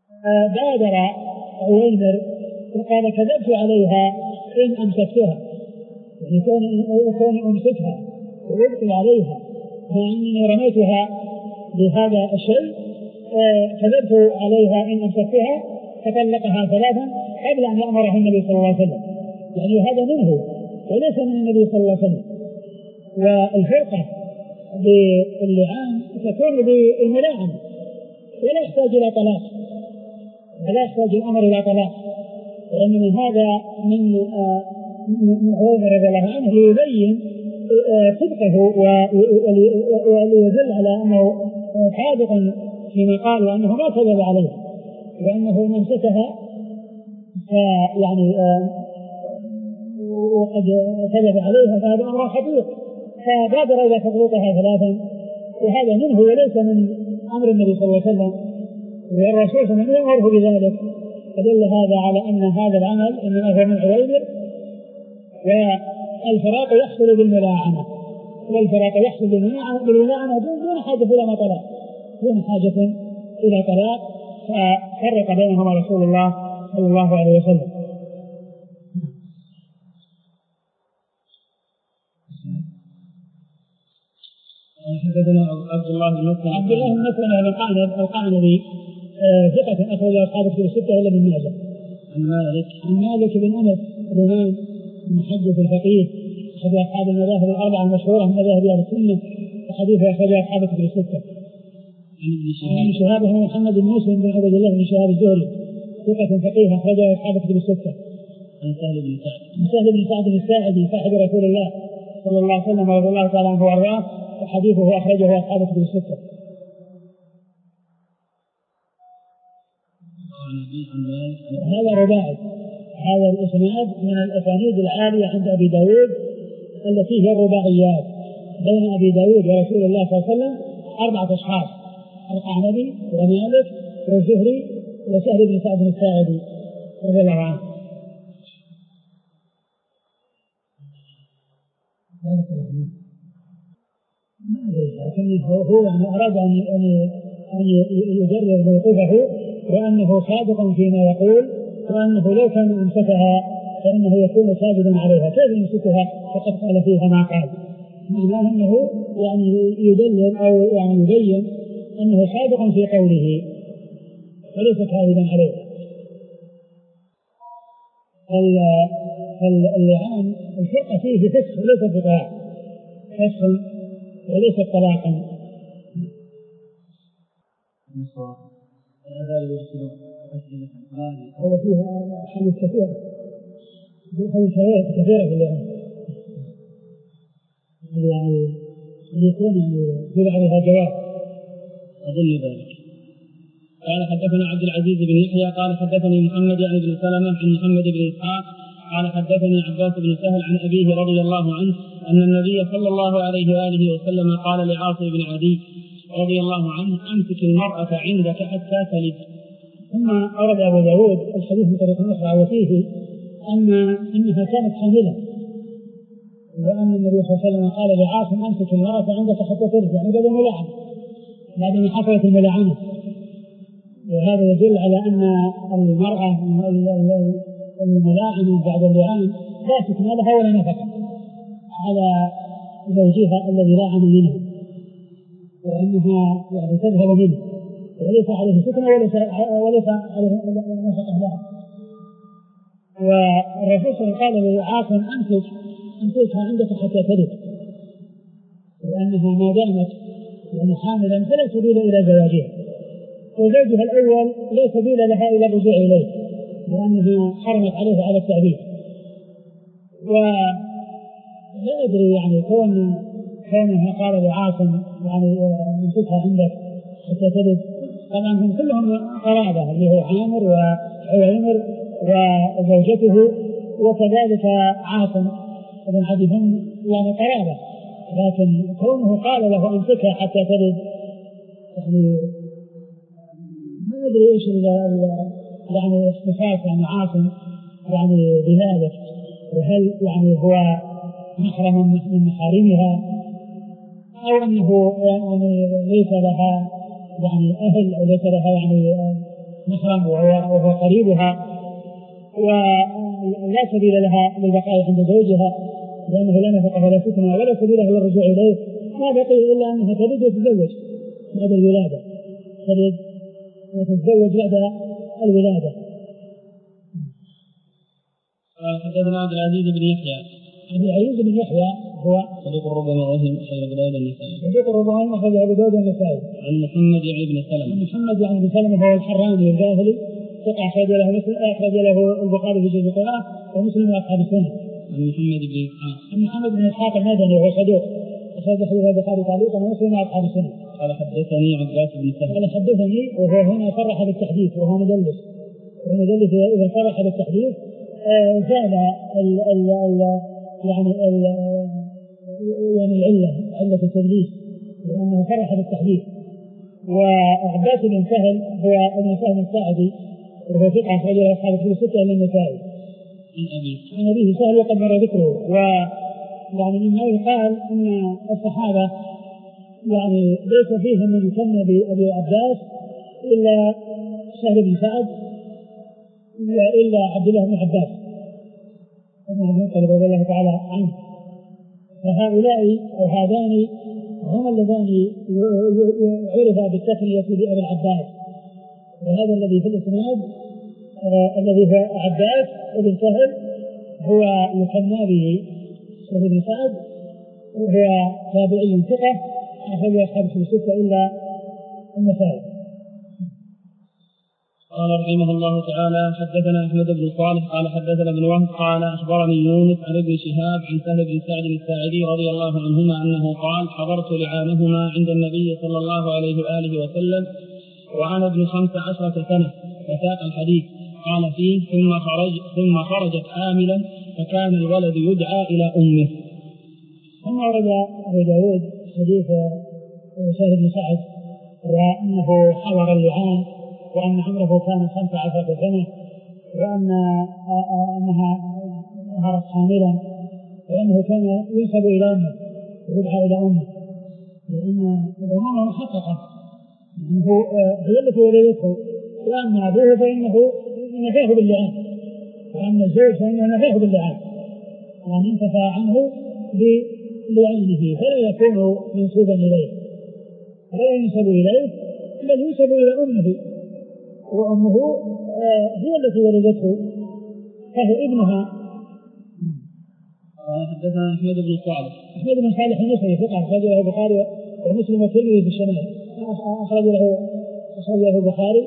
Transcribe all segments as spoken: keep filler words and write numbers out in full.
بادر عويمر وقال كذبت عليها إن أمسكتها، يعني كوني أمسكها وأبقي عليها مع أنني رميتها بهذا الشيء، كذبت عليها إن أمسكتها، فطلقها ثلاثا قبل أن يأمره النبي صلى الله عليه وسلم. يعني هذا منه وليس من النبي صلى الله عليه وسلم. والفرقة باللعان تكون بالملاعنة ولا يحتاج إلى طلاق، ولا يحتاج الأمر إلى طلاق، لأن من هذا من عمر رضي الله عنه ليبين صدقه وليدل على أنه صادق فيما قال وأنه ما كذب عليها، وأنه إن أمسكها يعني وقد كذب عليها فهذا أمر خطير، فبادر إلى تطليقها ثلاثا، وهذا منه وليس من أمر النبي صلى الله عليه وسلم، والرسول صلى الله عليه وسلم يأمره بذلك. فدل هذا على أن هذا العمل إنما هو من عويمر، والفراق يحصل بالملاعنة، والفراق يحصل بالملاعنة دون حاجة إلى طلاق، دون حاجة إلى طلاق، ففرق بينهما رسول الله صلى الله عليه وسلم. حدثنا عبد الله بن مسلم عبد الله بن مسلم القعنبي ثقة أخرج أصحاب كتب الستة إلا ابن ماجه. عن مالك عن مالك بن أنس الإمام المحدث الفقيه أحد أصحاب المذاهب الأربعة المشهورة من مذاهب أهل السنة، وحديثه أخرج أصحاب كتب الستة. عن ابن شهاب هو محمد بن مسلم بن عبد الله بن شهاب الزهري ثقة فقيه أخرج أصحاب كتب الستة. عن سهل بن سعد عن سهل بن سعد الساعدي صاحب رسول الله صلى الله عليه وسلم رضي الله تعالى عنه وأرضاه، وحديثه أخرجه أصحاب كتب الستة. هذا رباعي، هذا الإسناد من الأسانيد العالية عند أبي داود التي هي الرباعيات بين أبي داود ورسول الله صلى الله عليه وسلم أربعة أشخاص: القعنبي ومالك والزهري وسهل بن سعد الساعدي رضي الله عنه. ما أدري، لكنه هو يعني أراد أن أن يجرر موقفه وأنه صادق فيما يقول، وأنه لو كان أمسكها فإنه يكون ساجدا عليها، كيف يمسكها فقد قال فيها ما قال؟ معناه أنه يعني يدلل أو يعني يبين أنه صادق في قوله وليس كاذبا عليها. اللعان الفرقة فيه فسخ وليس طلاق، فسخ وليس طلاقا. هذا يرسل أسئلة هو فيها حديث كثيرة، حديث كثيرة في اللعان، يعني يكون يعني يجب عليها جواب أظن ذلك. قال حدثنا عبد العزيز بن يحيى قال حدثني محمد يعني بن سلمة عن محمد بن إسحاق قال حدثني عباس بن سهل عن أبيه رضي الله عنه أن النبي صلى الله عليه وآله وسلم قال لعاصم بن عدي رضي الله عنه: أمسك المرأة عندك حتى تلد. ثم أورد أبو داود الحديث من طريق أخرى وفيه أن أنها كانت حاملة، وأن النبي صلى الله عليه وسلم قال لعاصم: أمسك المرأة عندك حتى تلد، يعني بعد الملاعنة، بعد ما حصلت الملاعنة. وهذا يدل على أن المرأة الملاعنة بعد اللعان لا تكن لها ولا نفقة على زوجها الذي لاعن منه، وأنها يعني تذهب منه وليس عليه سكنة وليس عليه نفقة لها. والرسول صلى الله عليه وسلم قال لعاصم: أمسك أمسكها عندك حتى تلد، لأنها ما دامت يعني حاملا فلا سبيل إلى زواجها، وزوجها الأول لا سبيل لها إلى الرجوع إليه لأنها حرمت عليه على التعبيد. ولا أدري يعني كون كونها قال لعاصم يعني أمسكها عندك حتى تلد، طبعا هم كلهم قرابة، اللي هو عامر وعويمر وزوجته وكذلك عاصم بن عدي هم يعني قرابة، لكن كونه قال له أمسكها حتى تلد يعني ما أدري إيش يعني اختصاص يعني عاصم يعني بذلك، وهل يعني هو محرم من محارمها أو أنه يعني ليس لها يعني أهل أو ليس لها يعني محرم وهو, وهو قريبها، ولا سبيل لها للبقاء عند زوجها لأنه لا نفقه ولا سكنى ولا سبيل له للرجوع إليه، ما بقي إلا أنها تلد وتتزوج بعد الولادة، تلد وتتزوج بعد الولادة. حدثنا عبد العزيز بن يحيى. عبد العزيز بن يحيى هو صدوق ربما وهم أخرج أبو داود النسائي. صدوق ربما أخرج أبو داود النسائي. عن محمد يعني بن سلمة. عن محمد يعني بن سلمة هو الحراني الباهلي، ثقة أخرج له مسلم أخرج له البخاري في جزء القراءة ومسلم وأصحاب السنة. عن محمد بن إسحاق. عن محمد بن إسحاق المدني وهو صدوق أخرج له البخاري تعليقا ومسلم وأصحاب السنة. قال حدثني عباس بن سهل. قال حدثني وهو هنا صرح بالتحديث وهو مدلس، ومدلس إذا صرح بالتحديث زاد ال ال ال يعني ال يعني العلة علة التدليس لأنه صرح بالتحديث. وعباس بن سهل هو ابن سهل الساعدي وهو ثقة أخرج له أصحاب الكتب الستة إلا النسائي. عن أبي عن أبيه سهل وقد مر ذكره. ويعني مما يقال أن الصحابة يعني ليس فيهم من يسمى بأبي عباس إلا سهل بن سعد وإلا عبد الله بن عباس ابن عبد المطلب رضي الله تعالى عنه. فهؤلاء أو هذان هم اللذان عرفا بالتسمية بأبي العباس، وهذا الذي في الإسناد آه الذي هو عباس بن سهل هو يسمى به سهل بن سعد، وهو تابعي ثقة أخرج أصحاب الكتب الستة إلا النسائي. قال رحمه الله تعالى حدثنا أحمد بن صالح قال حدثنا ابن وهب قال أخبرني يونس عن ابن شهاب عن سهل بن سعد الساعدي رضي الله عنهما أنه قال حضرت لعانهما عند النبي صلى الله عليه وآله وسلم وأنا ابن خمس عشرة سنة وساق الحديث. قال فيه ثم خرج ثم خرجت حاملا فكان الولد يدعى إلى أمه. ثم ورد أبو داود حديث سهل بن سعد وأنه حضر اللعان وأن عمره كان خمس عشرة سنة وأن أنها ظهرت حاملا وأنه كان ينسب إلى أمه ويدعى إلى أمه لأن الأمومة محققة أنه هي التي ولدته، وأما أبوه فإنه نفاه باللعان، وأما الزوج فإنه نفاه باللعان يعني انتفى عنه بلعانه فلا يكون منسوبا إليه ولا ينسب إليه بل ينسب إلى أمه، وأمه هي التي ولدته فهو ابنها. حدثنا أحمد بن صالح. أحمد بن صالح المصري ثقة أخرج له البخاري ومسلم والترمذي في الشمال، أخرج له أخرج له البخاري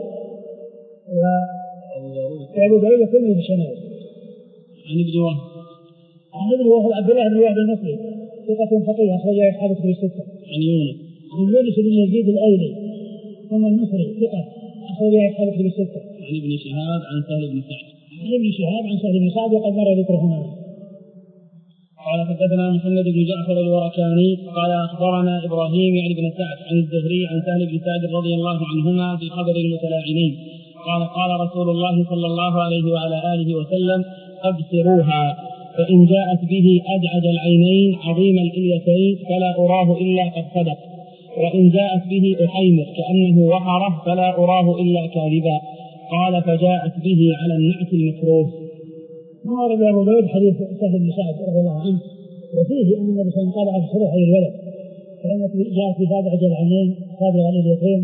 وأبو داود والترمذي في الشمال. عن ابن وهب. عن ابن وهب عبد الله بن وهب المصري ثقة فقيه أخرج له أصحاب الكتب الستة. عن يونس. عن يونس بن يزيد الأيلي ثم المصري ثقة أخرج له أصحاب الكتب الستة. عن ابن شهاب عن سهل بن سعد. عن ابن شهاب عن سهل بن سعد وقد مر ذكرهما. قال حدثنا محمد بن جعفر الوركاني قال أخبرنا إبراهيم يعني بن سعد عن الزهري عن سهل بن سعد رضي الله عنهما في خبر المتلاعنين قال قال رسول الله صلى الله عليه وعلى آله وسلم أبصروها فإن جاءت به أدعج العينين عظيم الإليتين فلا أراه إلا قد صدق، وإن جاءت به أحيمر كأنه وحره فلا أراه إلا كاذبا. قال فجاءت به على النعت المكروه. ما ورد أبو داود حديث سهل بن سعد رضي الله عنه وفيه أن النبي صلى الله عليه وسلم قال أبصروا أي الولد فإنت جاءت بأدعج العينين سابغ اليدين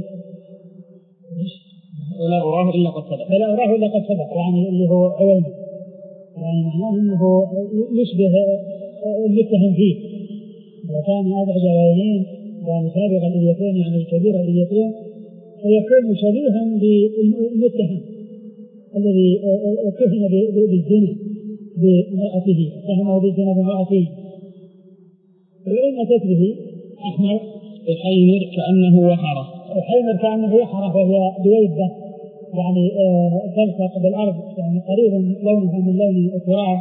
ولا أراه إلا قد صدق فلا أراه إلا قد صدق يعني اللي هو عويمر، يعني معناه أنه يشبه المتهم فيه وكان أدعج العينين يعني سابغ اليدين يعني كبير اليدين فيكون شبيها بالمتهم الذي اتهم بالزنا بامرأته اتهمه بالزنا بامرأته. وإن أتت به أحمر أحيمر كأنه وحره أحيمر كأنه وحره وهي دويبة يعني تلصق بالأرض يعني قريب لونها من لون التراب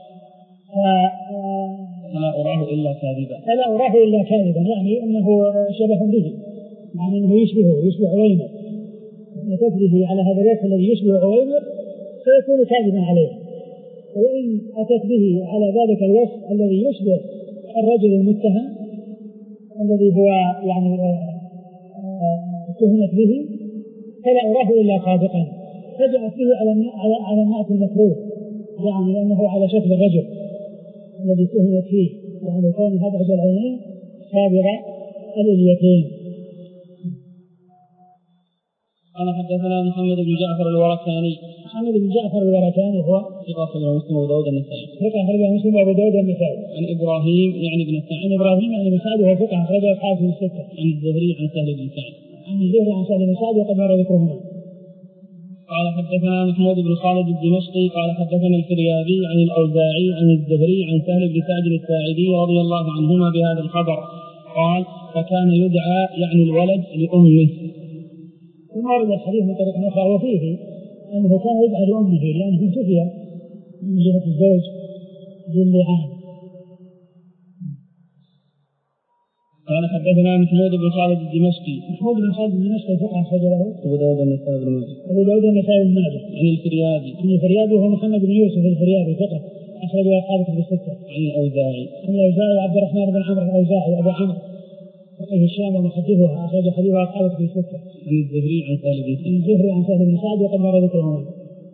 فلا أراه إلا كاذبا فلا أراه إلا كاذبا يعني أنه شبه به يعني أنه يشبهه يشبه عويمر. أتت به على هذا الوصف الذي يشبه عويمر سيكون كاذبا عليه، وإن أتت به على ذلك الوصف الذي يشبه الرجل المتهم الذي هو يعني اتهمت به فلا أراه إلا صادقا فجأت به على على على النعت المكروه، يعني لأنه على شكل الرجل الذي تهمت فيه، يعني كون هدعج العينين سابغ الإليتين. قال حدثنا محمد بن جعفر الورقاني. محمد بن جعفر الورقاني هو ثقة أخرجه مسلم وأبو داود النسائي. ثقة أخرجه مسلم وأبو داود النسائي. عن إبراهيم يعني بن سعد. عن إبراهيم يعني بن سعد وهو ثقة أخرجه أصحابه في الستة. عن الزهري عن سهل بن سعد. عن الزهري عن سهل بن سعد وقد مر ذكرهما. قال حدثنا محمود بن خالد الدمشقي قال حدثنا الفريابي عن الأوزاعي عن الزهري عن سهل بن سعد الساعدي رضي الله عنهما بهذا الخبر قال فكان يدعى يعني الولد لأمه. ثم ورد الحديث من طريق أخرى وفيه أنه كان يدعى لأمه لأنه انتفي من جهة الزوج باللعان. قال حدثنا محمود بن خالد الدمشقي. محمود بن خالد الدمشقي ثقة أخرج له أبو داود النسائي بن ماجه. أبو داود النسائي بن ماجه. عن الفريابي. عن الفريابي وهو محمد بن يوسف الفريابي ثقة أخرج له أصحابه في الستة. عن الأوزاعي. عن الأوزاعي عبد الرحمن بن عمرو الأوزاعي أبو عمرو فقيه الشام ومحدثها أخرج حديثه أصحابه في الستة. عن الزهري عن سهل بن سعد. عن الزهري عن سهل بن سعد وقد مر ذكرهما.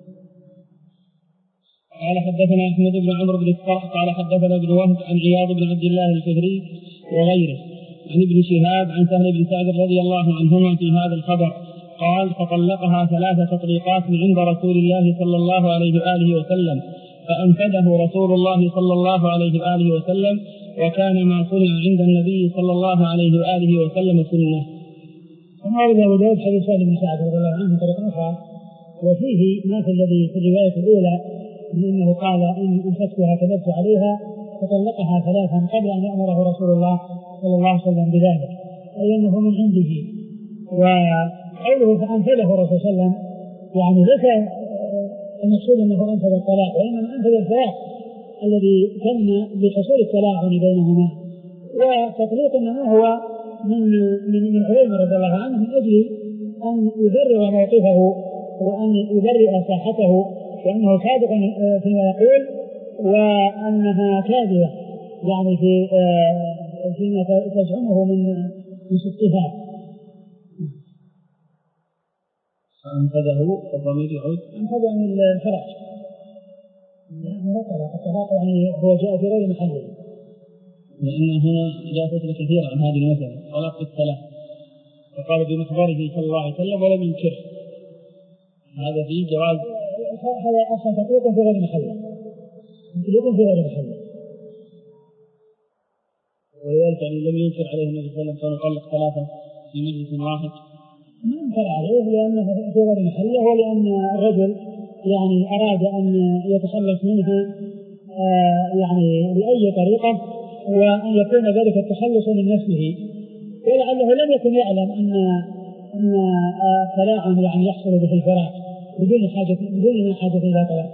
قال حدثنا أحمد بن عمرو بن الصرح قال حدثنا ابن وهب عن عياض بن عبد الله الفهري وغيره عن ابن شهاب عن سهل بن سعد رضي الله عنهما في هذا الخبر قال فطلقها ثلاث تطليقات عند رسول الله صلى الله عليه وآله وسلم فأنفذه رسول الله صلى الله عليه وآله وسلم وكان ما صنع عند النبي صلى الله عليه وآله وسلم سنة. ثم ورد أبو داود حديث سهل بن سعد رضي الله عنه من طريق أخرى وفيه ما في الذي في الرواية الأولى من أنه قال إن أمسكتها كذبت عليها فطلقها ثلاثا قبل أن يأمره رسول الله صلى الله عليه وسلم بذلك، أي أنه من عنده. وقوله فأنفذه الرسول صلى الله عليه وسلم يعني ليس المقصود أنه أنفذ الطلاق، وإنما أنفذ الفراق الذي تم بحصول التلاعن بينهما. وتطليق إنما هو من من من علوم رضي الله عنه من أجل أن يبرر موقفه وأن يبرئ ساحته وأنه صادق فيما يقول وأنها كاذبة يعني في فيما تزعمه من من صدقها. فأنفذه الضمير يعود أنفذ عن الفراق الطلاق يعني هو جاء في غير محله، لأن هنا جاءت كثيرا عن هذه المسألة طلاق الثلاث فقال بمحضره صلى الله عليه وسلم ولم ينكر. هذا فيه جواز هذا أصلا تطليق في غير محله تطليق في غير محله ولذلك يعني لم ينكر عليه النبي صلى الله عليه وسلم كان يطلق ثلاثة في مجلس واحد. ما انكر عليه لأنه في غير محله ولأن الرجل يعني أراد أن يتخلص منه آه يعني بأي طريقة وأن يكون ذلك التخلص من نفسه، ولعله لم يكن يعلم أن أن التلاعن يعني يحصل به الفراق بدون حاجة بدون حاجة إلى طلاق.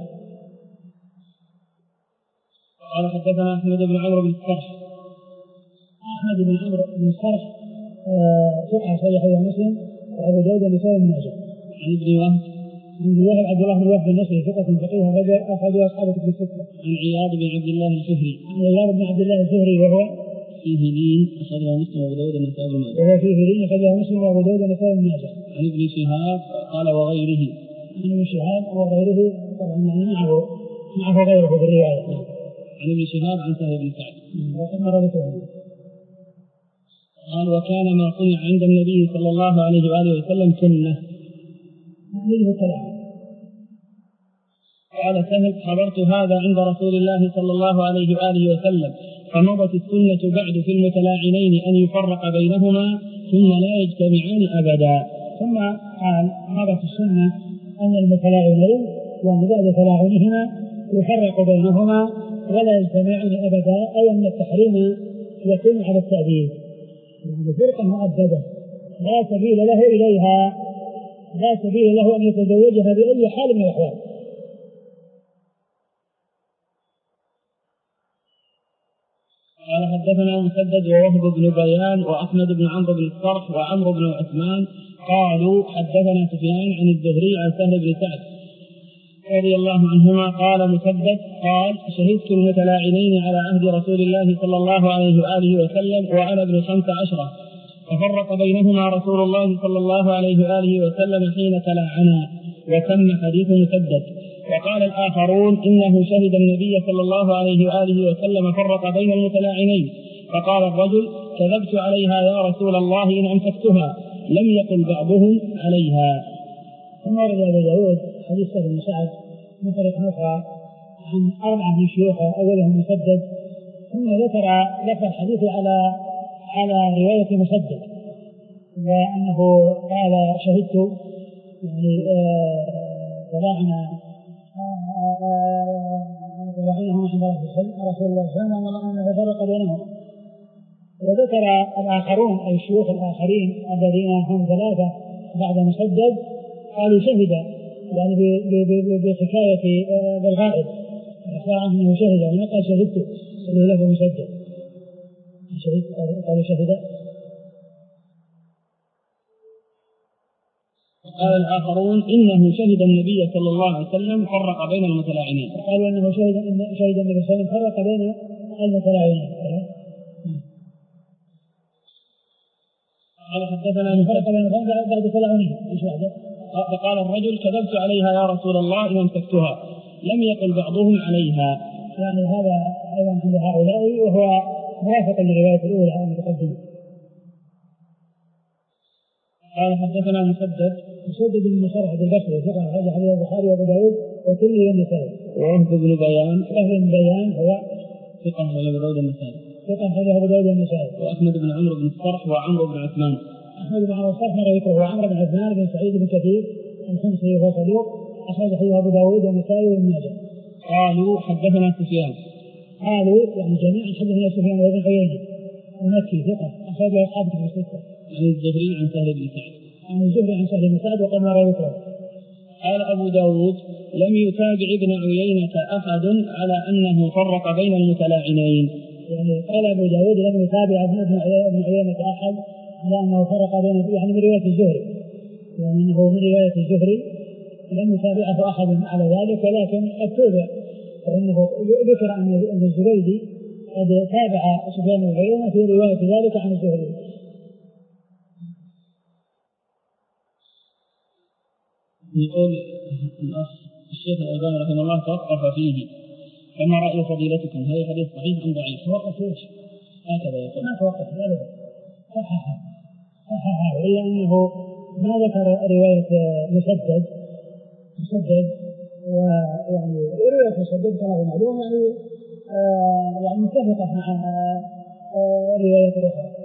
قال حدثنا أحمد بن عمرو بن الصرح. أحمد بن عمرو بن الصرح ثقة صحيح مسلم وأبو داود النسائي بن ماجه. عن ابن وهب عن ابن وهب عبد الله بن وهب النصري ثقة فقيه أخرجه أصحابه في الستة. عن عياض بن عبد الله الفهري. عن عياض بن عبد الله الفهري وهو فيه لين أخرجه مسلم وأبو داود النسائي بن ماجه. وهو فيه لين أخرجه مسلم وأبو داود النسائي بن ماجه. عن ابن شهاب قال وغيره. عن ابن شهاب وغيره طبعا يعني معه معه غيره في الرواية. عن ابن شهاب عن سهل بن سعد. وكما رأيته. قال وكان ما صنع عند النبي صلى الله عليه وآله وسلم سنة. مثله التلاعن. قال سهل حضرت هذا عند رسول الله صلى الله عليه وآله وسلم فمضت السنة بعد في المتلاعنين أن يفرق بينهما ثم لا يجتمعان أبدا. ثم قال مضت السنة أن المتلاعنين يعني بعد تلاعنهما يفرق بينهما ولا يجتمعان أبدا، أي أن التحريم يكون على التأبيد يعني فرقة مؤبدة لا سبيل له إليها لا سبيل له أن يتزوجها بأي حال من الأحوال. قال حدثنا مسدد ووهب بن بيان وأحمد بن عمرو بن الصرح وعمرو بن عثمان قالوا حدثنا سفيان عن الزهري عن سهل بن سعد رضي الله عنهما قال مسدد قال شهدت المتلاعنين على عهد رسول الله صلى الله عليه وآله وسلم وأنا ابن خمس عشرة ففرق بينهما رسول الله صلى الله عليه وآله وسلم حين تلاعنا وتم حديث مسدد. وقال الآخرون إنه شهد النبي صلى الله عليه وآله وسلم فرق بين المتلاعنين، فقال الرجل كذبت عليها يا رسول الله إن أمسكتها، لم يقل بعضهم عليها. ثم ورد أبو داود حديث سهل بن سعد من طريق أخرى عن أربعة من شيوخه أولهم مسدد، ثم ذكر ذكر الحديث على على رواية مسدد، وأنه قال شهدت يعني تلاعن تلاعنهم عند رسول الله صلى الله عليه وسلم وأنه فرق بينهم. وذكر الآخرون أي الشيوخ الآخرين الذين هم ثلاثة بعد مسدد قالوا شهد يعني بحكاية بالغائب، أخبر عنه أنه شهد ونقل شهدت اللي له مسدد شهد قالوا شهد. قال الآخرون إنه شهد النبي صلى الله عليه وسلم فرق بين المتلاعنين، قالوا أنه شهد أن شهد النبي صلى الله عليه وسلم فرق بين المتلاعنين. قال حدثنا فرق بين بعد تلاعنين ايش بعده؟ فقال الرجل كذبت عليها يا رسول الله إن أمسكتها، لم يقل بعضهم عليها. يعني هذا أيضا عند هؤلاء وهو موافق للرواية الأولى المتقدمة. قال حدثنا مسدد مسدد بن مصرح البصري ثقة أخرج حديث البخاري وأبو داود والترمذي والنسائي. ووهب بن بيان وهب بن بيان هو ثقة أخرج أبو داود والنسائي. ثقة أخرج أبو داود والنسائي. وأحمد بن عمرو بن الصرح وعمرو بن عثمان. أحمد بن عمرو الصرح مر ذكره وعمرو بن عثمان بن سعيد بن كثير الحمصي وهو صدوق أخرج حديث أبو داود والنسائي وابن ماجه. قالوا حدثنا سفيان. قالوا يعني جميعا حدثنا سفيان وابن عيينة المكي ثقة أخرج أصحاب كتب الستة. عن الزهري عن سهل بن سعد. عن الزهري عن سهل بن سعد وقد مر ذكره. قال أبو داود لم يتابع ابن عيينة أحد على أنه فرق بين المتلاعنين. يعني قال أبو داود لم يتابع ابن عيينة أحد على أنه فرق بين يعني من رواية الزهري، يعني أنه من رواية الزهري لم يتابعه أحد على ذلك، ولكن قد تابع، فإنه ذكر أن الزبيدي قد تابع سفيان بن عيينة في رواية ذلك عن الزهري. يقول الأخ الشيخ الألباني رحمه الله توقف فيه، فما رأي فضيلتكم؟ هل حديث صحيح أم ضعيف؟ توقف ايش؟ هكذا يقول. ما توقف ابدا، صححها صححها، وإلا أنه ما ذكر رواية مسدد مسدد ويعني رواية مسدد كما هو معلوم يعني آه يعني متفقة مع آه رواية أخرى.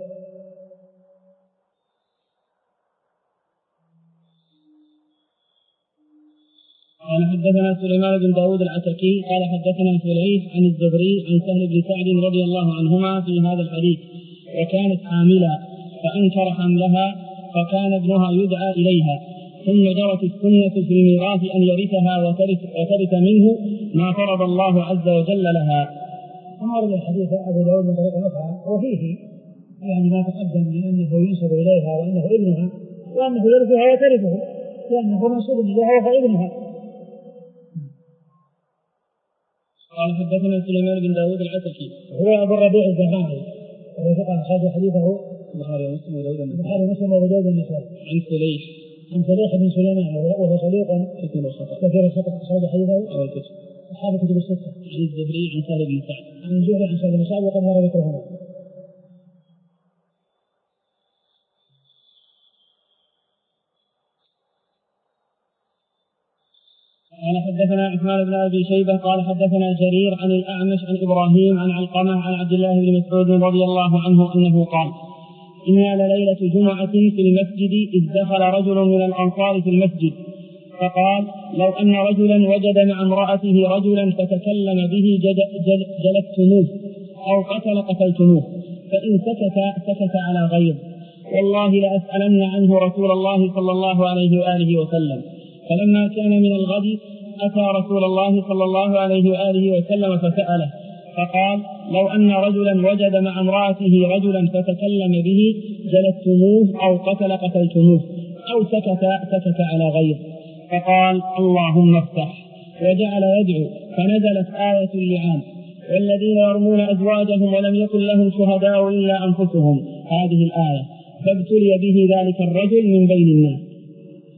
قال حدثنا سليمان بن داود العتكي قال حدثنا فليح عن الزهري عن سهل بن سعد رضي الله عنهما في هذا الحديث، وكانت حاملا فأنكر حملها فكان ابنها يدعى إليها، ثم جرت السنة في الميراث أن يرثها وترث, وترث منه ما فرض الله عز وجل لها. ثم ورد الحديث أبو داود من طريق أخرى وفيه يعني ما تقدم من أنه ينسب إليها وأنه ابنها وأنه يرثها وترثه لأنه منسوب إليها وهو ابنها. قال حدثنا سليمان بن داود العتكي هو أبو الربيع الزهراني وهو ثقة أخرج حديثه البخاري ومسلم وداود البخاري ومسلم وأبو داود النسائي. عن فليح عن فليح بن سليمان وهو صديق كثير الخطأ كثير الخطأ أخرج حديثه أو الكتب أصحاب الكتب الستة. عن الزهري عن سهل بن سعد عن الزهري عن سهل بن سعد وقد مر ذكرهما. قال حدثنا عثمان بن أبي شيبة قال حدثنا جرير عن الأعمش عن إبراهيم عن علقمة عن عبد الله بن مسعود رضي الله عنه أنه قال إنا لليلة جمعة في المسجد إذ دخل رجل من الأنصار في المسجد فقال لو أن رجلا وجد مع امرأته رجلا فتكلم به جل جل جلدتموه أو قتل قتلتموه، فإن سكت سكت على غيظ، والله لأسألن عنه رسول الله صلى الله عليه وآله وسلم. فلما كان من الغد أتى رسول الله صلى الله عليه وآله وسلم فسأله فقال لو أن رجلا وجد مع امرأته رجلا فتكلم به جلدتموه أو قتل قتلتموه أو سكت سكت على غيظ، فقال اللهم افتح، وجعل يدعو، فنزلت آية اللعان والذين يرمون أزواجهم ولم يكن لهم شهداء إلا أنفسهم، هذه الآية، فابتلي به ذلك الرجل من بين الناس.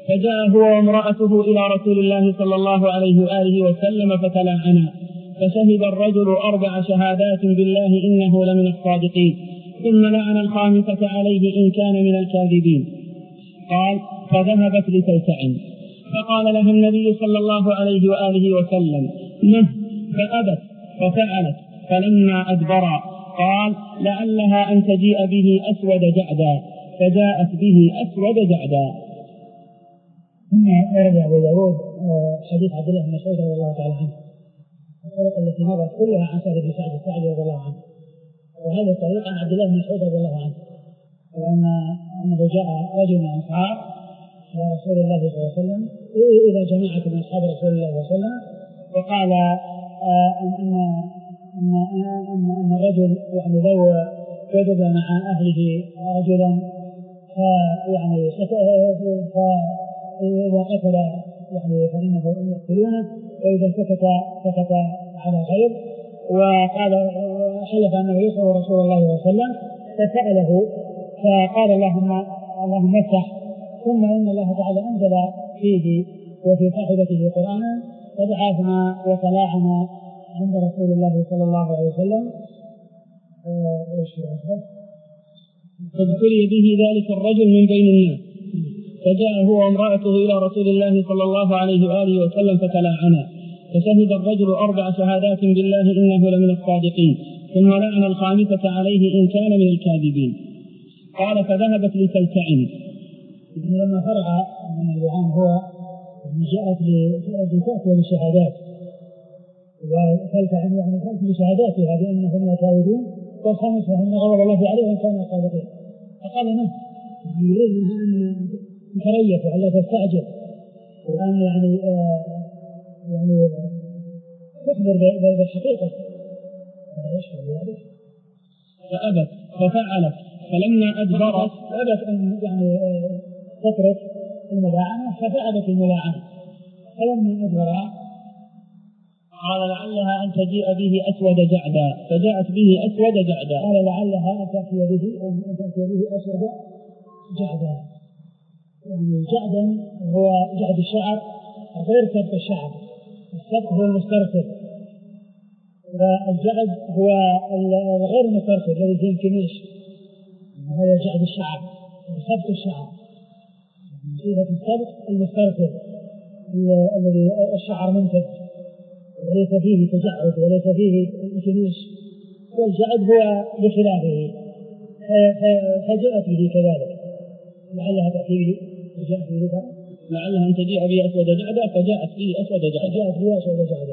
فجاء هو وامرأته إلى رسول الله صلى الله عليه وآله وسلم فتلاعنا، فشهد الرجل أربع شهادات بالله إنه لمن الصادقين، ثم لعن الخامسة عليه إن كان من الكاذبين. قال: فذهبت لتلتعن، فقال لها النبي صلى الله عليه وآله وسلم: نه، فأبت ففعلت، فلما أدبر قال: لعلها أن تجيء به أسود جعدا، فجاءت به أسود جعدا. ثم ورد أبو داود حديث عبد الله بن مسعود رضي الله تعالى عنه، الطرق التي مضت كلها عن سهل بن سعد الساعدي رضي الله عنه، وهذا الطريق عن عبد الله بن مسعود رضي الله عنه، وأن أنه جاء رجل من أصحاب رسول الله صلى الله عليه وسلم إلى جماعة من أصحاب رسول الله صلى الله عليه وسلم، وقال أن أن أن أن, أن الرجل يعني لو وجد مع أهله رجلا فيعني فإذا قتل يعني فإنه يقتلونه، وإذا سكت سكت على خير. وقال حلف أنه يسأل رسول الله صلى الله عليه وسلم، فسأله فقال: اللهم اللهم افتح. ثم إن الله تعالى أنزل فيه وفي صاحبته قرآنا فدعاهما وتلاعنا عند رسول الله صلى الله عليه وسلم. فابتلي به ذلك الرجل من بين الناس، فجاء هو وامرأته إلى رسول الله صلى الله عليه وآله وسلم فتلاعنا، فشهد الرجل أربع شهادات بالله إنه لمن الصادقين، ثم لعن الخامسة عليه إن كان من الكاذبين. قال: فذهبت لتلتعن. لما فرغ من اللعان هو جاءت لتأتي بالشهادات، وتلتعن يعني تأتي بشهاداتها بأنهم من الكاذبين، والخامسة أن غضب الله عليهم كانوا صادقين. فقال: نه، يريد منها أن تريث وألا تستعجل، وأن يعني آه يعني تخبر بالحقيقة. فأبت ففعلت، فلما أدبرت أبت أن يعني آه تترك الملاعنة، ففعلت الملاعنة. فلما أدبر قال: لعلها أن تجيء به أسود جعدا، فجاءت به أسود جعدا. قال: لعلها أن تأتي به أن تأتي به أسود جعدا. يعني جعدا هو جعد الشعر غير سبط الشعر، السبط هو المسترسل، والجعد هو الغير المسترسل الذي فيه انكماش، هذا جعد الشعر وسبط الشعر. صيغة السبط المسترسل الذي الشعر منتج وليس فيه تجعد وليس فيه انكماش، والجعد هو بخلافه، فجاءت به كذلك. لعلها تأتي به فجاءت به لعلها أن تجيء به أسود جعدا، فجاءت به أسود جعدا. فجاءت به أسود جعدا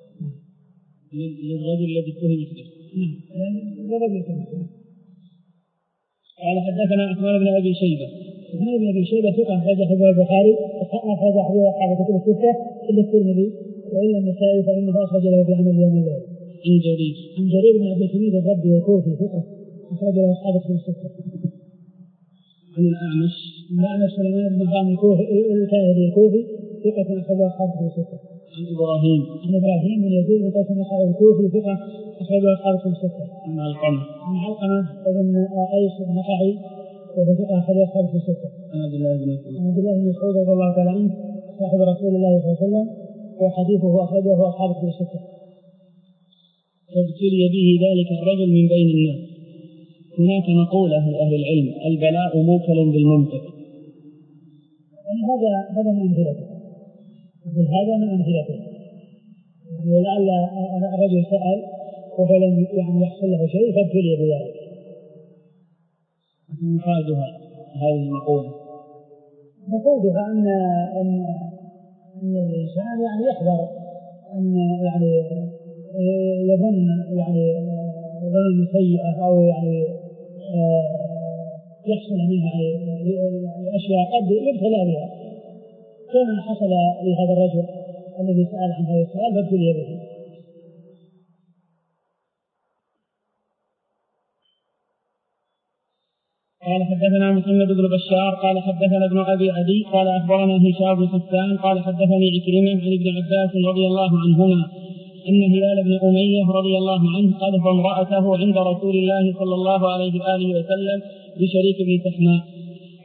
للرجل الذي اتهم به. نعم، للرجل اتهم. قال: حدثنا عثمان بن أبي شيبة. عثمان بن أبي شيبة ثقة أخرج حديث البخاري، أخرج حديث أصحاب الكتب الستة إلا الترمذي وإلا النسائي فإنه أخرج له في عمل يوم الليل. عن جرير عن جرير بن عبد الحميد الربي الكوفي ثقة أخرج له أصحاب الكتب الستة. عن الأعمش الأعمش سليمان بن مهران الكوفي الكاهلي الكوفي ثقة أخرج له أصحاب الكتب الستة. عن إبراهيم عن إبراهيم بن يزيد بن قيس الكوفي ثقة أخرج له أصحاب الكتب الستة. عن علقمة عن علقمة بن قيس بن قعي وهو ثقة أخرج له أصحاب الكتب الستة. عن عبد الله بن مسعود عن عبد الله بن مسعود رضي الله تعالى عنه صاحب رسول الله صلى الله عليه وسلم، وحديثه أخرجه أصحاب الكتب الستة. فابتلي به ذلك الرجل من بين الناس. هناك مقولة لأهل العلم: البلاء موكل بالمنطق. يعني هذا هذا من أمثلته، هذا من أمثلته. ولعل الرجل سأل وفلم يعني يحصل له شيء فابتلي بذلك. مفادها هذه المقولة مفادها أن أن أن الإنسان يعني يحذر أن يعني يظن يعني ظن سيئة أو يعني يحصل منها أشياء قد يبتلى بها، كما حصل لهذا الرجل الذي سأل عن هذا السؤال فابتلي به. قال: حدثنا محمد بن بشار قال حدثنا ابن أبي عدي قال أخبرنا هشام بن حسان قال حدثني عكرمة عن ابن عباس رضي الله عنهما أن هلال بن أمية رضي الله عنه قذف امرأته عند رسول الله صلى الله عليه وآله وسلم بشريك بن سحناء.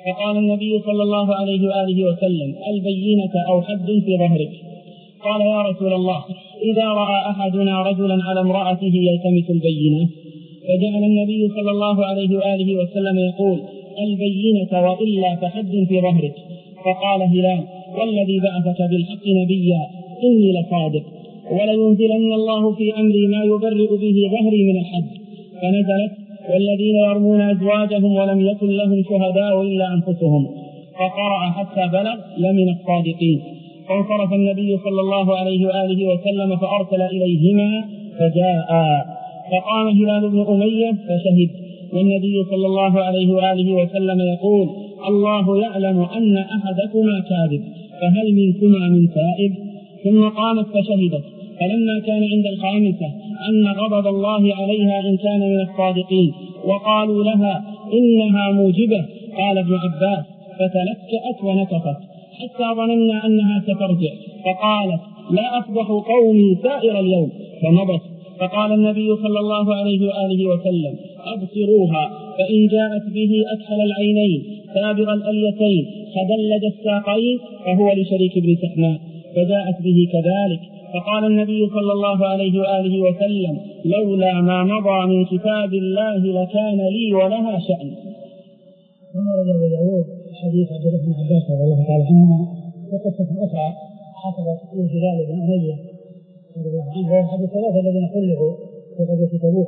فقال النبي صلى الله عليه وآله وسلم: البينة أو حد في ظهرك. قال: يا رسول الله، إذا رأى أحدنا رجلا على امرأته يلتمس البينة. فجعل النبي صلى الله عليه وآله وسلم يقول: البينة وإلا فحد في ظهرك. فقال هلال: والذي بعثك بالحق نبيا إني لصادق، ولينزلن الله في أمري ما يبرئ به ظهري من الحد. فنزلت: والذين يرمون أزواجهم ولم يكن لهم شهداء إلا أنفسهم. فقرأ حتى بلغ: لمن الصادقين. فانصرف النبي صلى الله عليه وآله وسلم فأرسل إليهما فجاء. فقام هلال بن أمية فشهد، والنبي صلى الله عليه وآله وسلم يقول: الله يعلم أن أحدكما كاذب، فهل منكما من تائب؟ ثم قامت فشهدت. فلما كان عند الخامسة أن غضب الله عليها إن كان من الصادقين، وقالوا لها إنها موجبة، قال ابن عباس: فتلكأت ونكفت حتى ظننا أنها سترجع، فقالت: لا أفضح قومي سائر اليوم، فمضت. فقال النبي صلى الله عليه وآله وسلم: أبصروها، فإن جاءت به أكحل العينين سابغ الأليتين خدلج الساقين فهو لشريك بن سحناء، فجاءت به كذلك. فقال النبي صلى الله عليه وآله وسلم: لولا ما مضى من كتاب الله لكان لي ولها شأن. ثم رجع أبو داود حديث عبد الله بن عباس رضي الله تعالى عنهما وقصة أخرى حصلت لهلال بن أمية رضي الله عنه، وهو أحد الثلاثة الذين خلفوا في غزوة تبوك.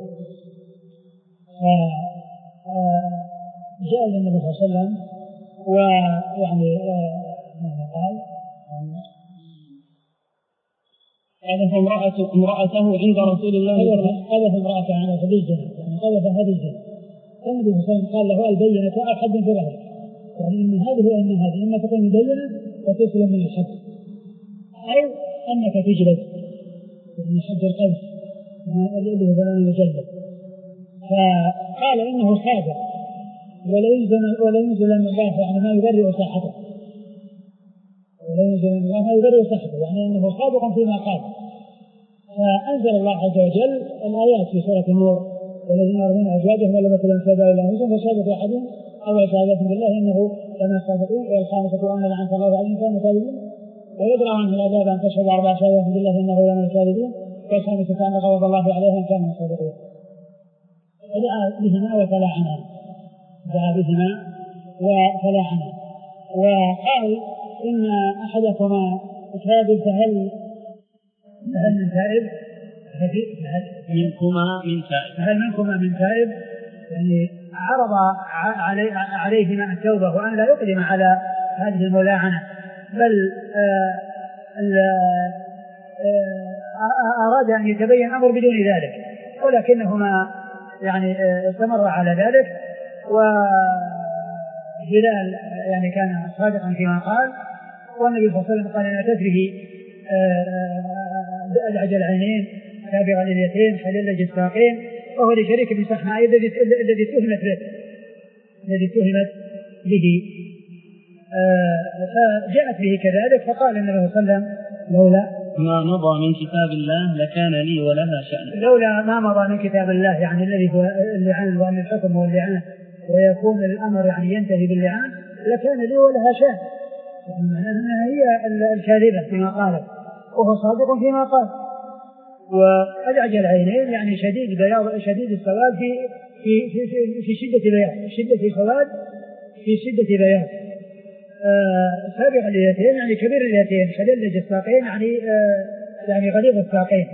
جاء النبي صلى الله عليه وسلم ويعني ماذا قال؟ قذف امرأته امرأته عند رسول الله قذف امرأته عند خديجة، يعني قذف خديجة. النبي صلى الله عليه وسلم قال له: البينة أو حد في ظهرك، يعني إما هذه وإما هذه، إما تكون البينة وتسلم من الحد، أو أنك تجلد، يعني حد القذف اللي هو زمان المجلد. فقال إنه صادق، ولا ينزل ولا ينزل من الله يعني ما يبرئ ساحته، ولا ينزل من الله ما يبرئ ساحته، يعني أنه صادق فيما قال. فأنزل الله عز وجل الآيات في سورة النور: والذين يرمون أزواجهم ولم يكن لهم شهداء إلا أنفسهم فشهادة أحدهم أول شهادة بالله إنه لمن الصادقين، والخامسة أن لعنة الله عليهم كانوا كاذبين، ويدرى عنه العذاب أن تشهد أربع شهادات بالله إنه لمن الكاذبين، والخامسة أن غضب الله عليهم كانوا من الصادقين. فدعا بهما وتلاعنا، دعا بهما وتلاعنا، وقال: إن أحدكما كاذب فهل فهل من تائب؟ منكما من تائب هل منكما من تائب؟ يعني عرض علي عليهما التوبة وأن لا يقدم على هذه الملاعنة، بل آآ آآ أراد أن يتبين الأمر بدون ذلك، ولكنهما يعني استمر على ذلك. وهلال يعني كان صادقا فيما قال، والنبي صلى الله عليه وسلم قال: أن تدره أدعج العينين سابغ اليدين خليل الساقين، وهو لشريك بن سحناء الذي الذي تهمت به الذي تهمت به فجاءت به كذلك. فقال النبي صلى الله عليه وسلم: لولا ما مضى من كتاب الله لكان لي ولها شأن. لولا ما مضى من كتاب الله، يعني الذي هو اللعان وأن الحكم هو اللعان، ويكون الأمر يعني ينتهي باللعان، لكان لي ولها شأن، يعني أنها هي الكاذبة فيما قالت وهو صادق فيما قال. وأدعج العينين يعني شديد بياض شديد السواد في في في في, في شدة بياض شدة السواد في شدة بياض. آه سابق اليدين يعني كبير اليدين خليل الساقين يعني آه يعني غليظ الساقين.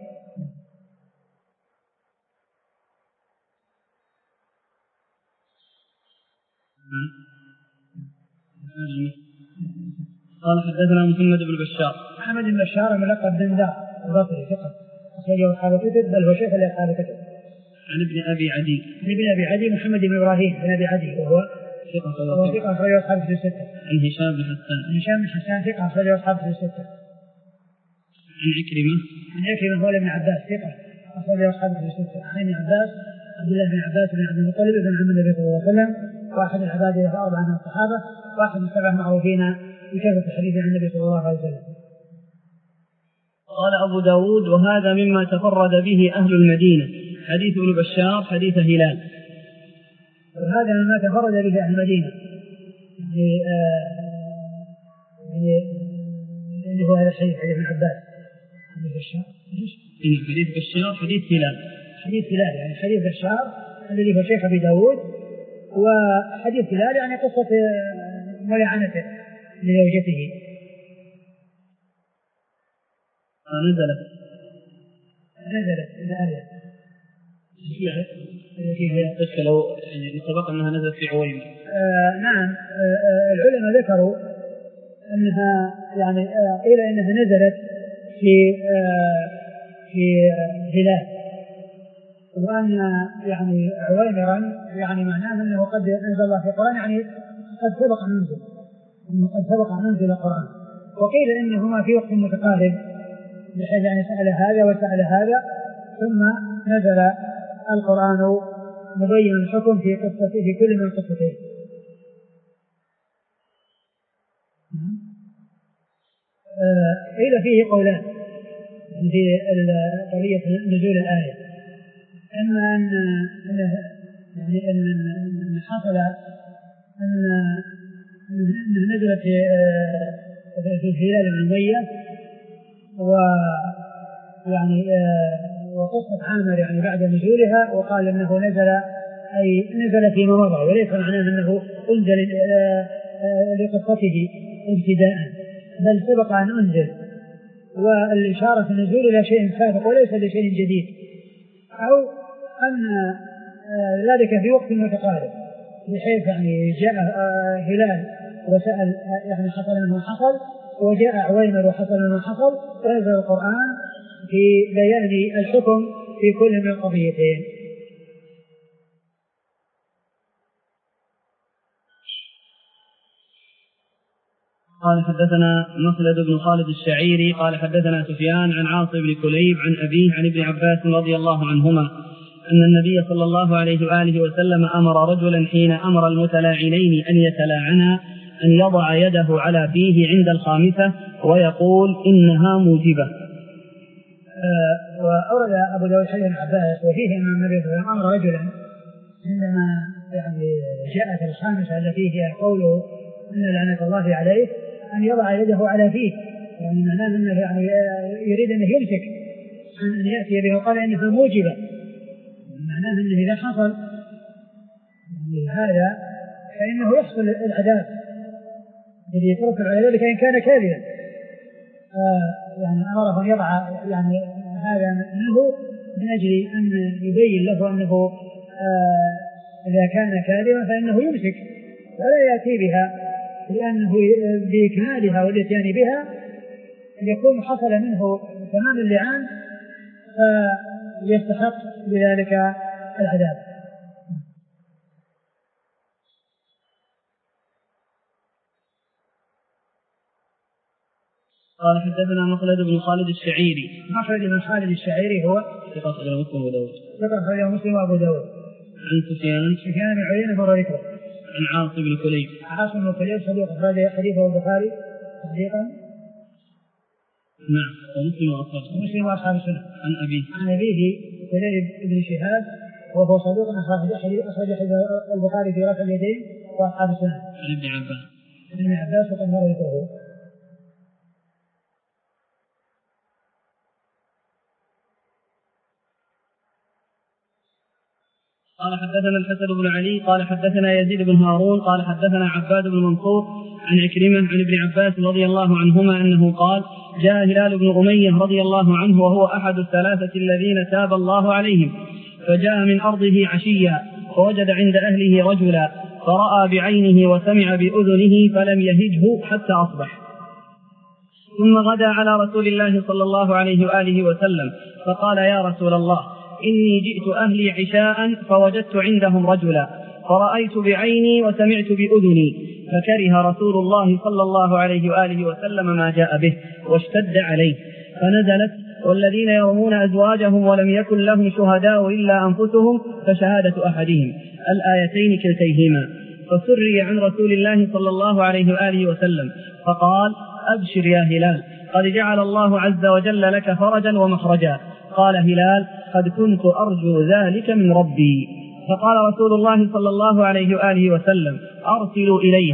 قال: حدثنا محمد بن بشار. محمد بن بشار ملقب بن دار البصري ثقة أخرجه أصحاب الكتب، بل هو شيخ لأصحاب الكتب. عن ابن أبي عدي. عن ابن أبي عدي محمد بن إبراهيم بن أبي عدي وهو ثقة أخرجه أصحاب الكتب الستة. عن هشام بن حسان. عن هشام بن حسان ثقة أخرجه أصحاب الكتب الستة. عن عكرمة. عن عكرمة هو ابن عباس ثقة أخرجه أصحاب الكتب الستة. عن ابن عباس عبد الله بن عباس بن عبد المطلب بن عم النبي صلى الله عليه وسلم، واحد العباد الأربعة من الصحابة، واحد من السبع المعروفين بكثرة الحديث عن النبي صلى الله عليه وسلم. قال أبو داود: وهذا مما تفرد به أهل المدينة، حديث ابن بشار حديث هلال. وهذا مما تفرد به أهل المدينة، يعني آه يعني اللي هو هذا الحديث حديث ابن عباس حديث بشار حديث بشار حديث هلال حديث هلال يعني حديث بشار الذي هو شيخ أبي داود، وحديث هلال يعني قصة ملعنته لزوجته. نزلت نزلت الآية التي هي لو يعني سبق أنها نزلت في عويمة. آه نعم. آه آه العلماء ذكروا أنها يعني آه قيل أنها نزلت في آه في هلال، وأن يعني عويمرا يعني معناه أنه قد أنزل الله في القرآن يعني قد سبق أن أنزل أنه قد سبق أن أنزل القرآن. وقيل إنهما في وقت متقارب بحيث يعني سأل هذا وسأل هذا ثم نزل القرآن مبين الحكم في قصته في كل من القصتين. قيل فيه قولان في قضية نزول الآية، إما أن يعني أن حصل أن أن نزلت في في هلال بن أمية ويعني وقصة عامر يعني بعد نزولها، وقال أنه نزل أي نزل فيما مضى وليس معناه أنه أنزل لقصته ابتداء بل سبق أن أنزل، والإشارة النزول إلى شيء سابق وليس لشيء جديد، أو أن ذلك في وقت متقارب بحيث يعني جاء هلال وسأل يعني حصل منه حصل، وجاء عويمر وحصل منه حصل، ونزل القرآن في بيان الحكم في كل من القضيتين. قال حدثنا مخلد بن خالد الشعيري قال حدثنا سفيان عن عاصم بن كليب عن أبيه عن ابن عباس رضي الله عنهما أن النبي صلى الله عليه وآله وسلم أمر رجلا حين أمر المتلاعنين أن يتلاعنا أن يضع يده على فيه عند الخامسة ويقول إنها موجبة. أه وأورد أبو داود حديث ابن عباس وفيه أن النبي صلى الله عليه وسلم أمر رجلا عندما يعني جاءت الخامسة التي هي قوله إن لعنة الله عليه أن يضع يده على فيه، يعني معناه أنه يعني يريد أن يمسك عن أن يأتي به وقال إنها موجبة، معناه أنه إذا حصل يعني هذا فإنه يحصل العذاب الذي يترتب على ذلك إن كان كاذبا. يعني أمره أن يضع يعني هذا منه من أجل أن يبين له أنه إذا كان كاذبا فإنه يمسك ولا يأتي بها، لأنه بإكمالها والإتيان بها يكون حصل منه تمام اللعان فيستحق بذلك العذاب. قال حدثنا مخلد بن خالد الشعيري. مخلد بن خالد الشعيري هو ثقة أخرجه مسلم وأبو داود. ثقة أخرجه مسلم وأبو داود. عن سفيان سفيان بن عيينة مر ذكره. عن عاصم بن كليب. عاصم بن كليب صديق أخرج حديثه البخاري صديقا. نعم ومسلم وأصحاب السنة. مسلم وأصحاب السنة. عن أبيه. عن أبيه كليب بن شهاب وهو صديق أخرج حديث البخاري في رفع اليدين وأصحاب السنة. عن ابن عباس. عن ابن عباس وقد مر ذكره. قال حدثنا الحسن بن علي قال حدثنا يزيد بن هارون قال حدثنا عباد بن منصور عن عكرمة عن ابن عباس رضي الله عنهما أنه قال جاء هلال بن أمية رضي الله عنه وهو أحد الثلاثة الذين تاب الله عليهم، فجاء من أرضه عشيا فوجد عند أهله رجلا فرأى بعينه وسمع بأذنه فلم يهجه حتى أصبح، ثم غدا على رسول الله صلى الله عليه وآله وسلم فقال يا رسول الله إني جئت أهلي عشاء فوجدت عندهم رجلا فرأيت بعيني وسمعت بأذني، فكره رسول الله صلى الله عليه وآله وسلم ما جاء به واشتد عليه، فنزلت والذين يرمون أزواجهم ولم يكن لهم شهداء إلا أنفسهم فشهادة أحدهم الآيتين كلتيهما، فسري عن رسول الله صلى الله عليه وآله وسلم فقال أبشر يا هلال قد جعل الله عز وجل لك فرجا ومخرجا. قال هلال قد كنت أرجو ذلك من ربي. فقال رسول الله صلى الله عليه وآله وسلم أرسلوا إليها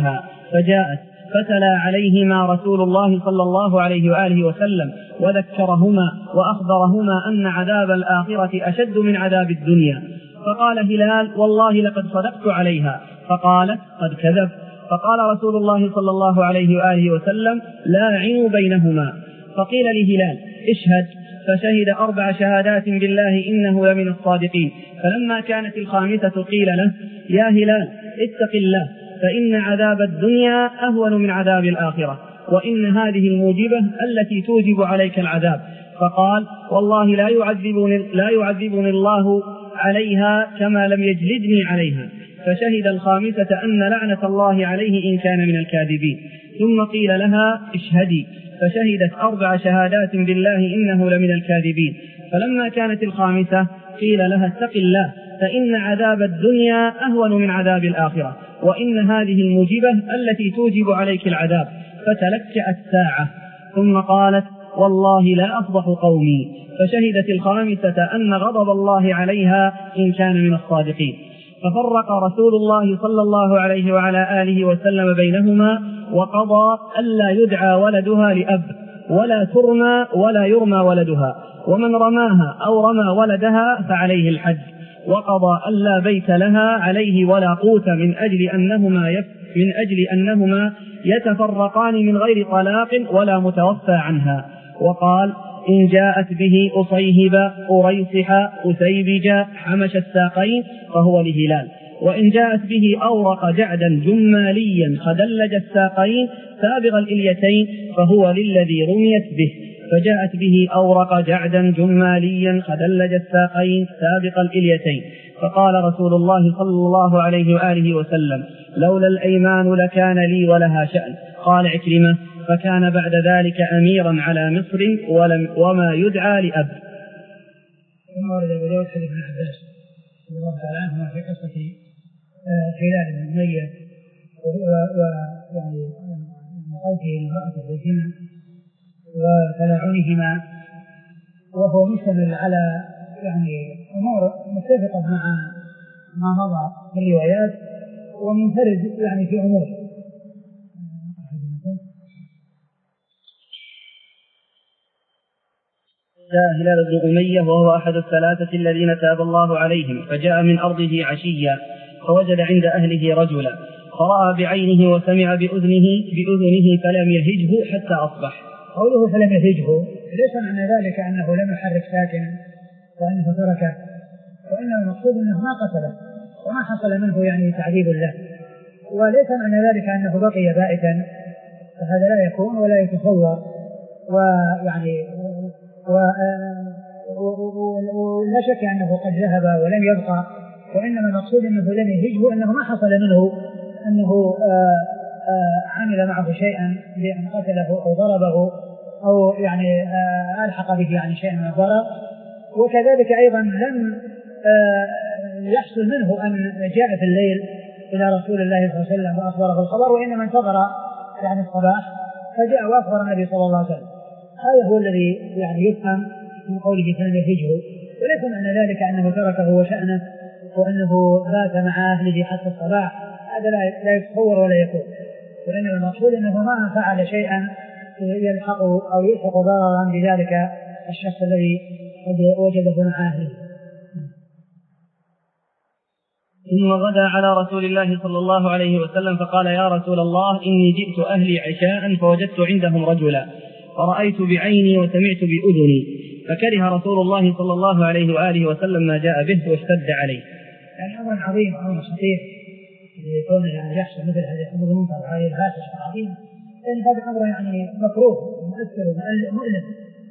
فجاءت فتلا عليهما رسول الله صلى الله عليه وآله وسلم وذكرهما وأخبرهما أن عذاب الآخرة أشد من عذاب الدنيا. فقال هلال: والله لقد صدقت عليها. فقالت: قد كذب. فقال رسول الله صلى الله عليه وآله وسلم: لاعنوا بينهما. فقيل لهلال: اشهد. فشهد أربع شهادات بالله إنه لمن الصادقين. فلما كانت الخامسة قيل له: يا هلال اتق الله، فإن عذاب الدنيا أهون من عذاب الآخرة، وإن هذه الموجبة التي توجب عليك العذاب. فقال: والله لا يعذبني, لا يعذبني الله عليها كما لم يجلدني عليها. فشهد الخامسة أن لعنة الله عليه إن كان من الكاذبين. ثم قيل لها: اشهدي. فشهدت أربع شهادات بالله إنه لمن الكاذبين. فلما كانت الخامسة قيل لها: اتق الله، فإن عذاب الدنيا أهون من عذاب الآخرة، وإن هذه الموجبة التي توجب عليك العذاب. فتلكأت ساعة ثم قالت: والله لا أفضح قومي. فشهدت الخامسة أن غضب الله عليها إن كان من الصادقين. ففرق رسول الله صلى الله عليه وعلى آله وسلم بينهما، وقضى ألا يدعى ولدها لأب، ولا ترمى ولا يرمى ولدها، ومن رماها أو رمى ولدها فعليه الحج. وقضى ألا بيت لها عليه ولا قوت من أجل أنهما يف من أجل أنهما يتفرقان من غير طلاق ولا متوفى عنها. وقال: إن جاءت به أصيهب أريصح أسيبج حمش الساقين فهو لهلال، وإن جاءت به أورق جعدا جماليا خدلج الساقين سابغ الإليتين فهو للذي رميت به. فجاءت به أورق جعدا جماليا خدلج الساقين سابق الإليتين. فقال رسول الله صلى الله عليه وآله وسلم: لولا الأيمان لكان لي ولها شأن. قال عكرمة: فكان بعد ذلك أميرا على مصر ولم وما يدعى لأب. ثم ورد أبو داود حديث ابن عباس رضي الله تعالى عنهما في قصة هلال بن أمية ويعني قوله لامرأته بالزنا وتلاعنهما، وهو مشتمل على يعني أمور متفقة مع ما مضى في الروايات ومنفرد يعني في أمور. جاء هلال بن أمية وهو أحد الثلاثة الذين تاب الله عليهم، فجاء من أرضه عشيا فوجد عند أهله رجلا، فرأى بعينه وسمع بأذنه بأذنه فلم يهجه حتى أصبح. قوله فلم يهجه ليس معنى ذلك أنه لم يحرك ساكنا وأنه تركه، وإنما المقصود أنه ما قتله وما حصل منه يعني تعذيب له، وليس معنى ذلك أنه بقي بائتا، فهذا لا يكون ولا يتصور. ويعني ولا شك أنه قد ذهب ولم يبقى، وإنما المقصود أنه لم يهجه أنه ما حصل منه أنه آآ آآ عمل معه شيئا بأن قتله أو ضربه أو يعني ألحق به يعني شيئا من الضرر. وكذلك أيضا لم يحصل منه أن جاء في الليل إلى رسول الله صلى الله عليه وسلم وأخبره الخبر، وإنما انتظر يعني الصباح فجاء وأخبر النبي صلى الله عليه وسلم. هذا هو الذي يعني يفهم من قوله فلم يهجه، وليس معنى ذلك أنه تركه وشأنه وأنه بات مع أهله حتى الصباح، هذا لا يتصور ولا يكون، وإنما المقصود أنه ما فعل شيئا يلحق أو يلحق ضررا بذلك الشخص الذي وجده مع أهله. ثم غدا على رسول الله صلى الله عليه وسلم فقال: يا رسول الله، إني جئت أهلي عشاء فوجدت عندهم رجلا، فرأيت بعيني وسمعت بأذني، فكره رسول الله صلى الله عليه وآله وسلم ما جاء به واشتد عليه. يعني أمر عظيم، أمر خطير يكون يعني يحصل مثل هذا الأمر منكر هذه الفاحشة عظيم، لأن هذا أمر يعني مكروه مؤثر ومؤلم.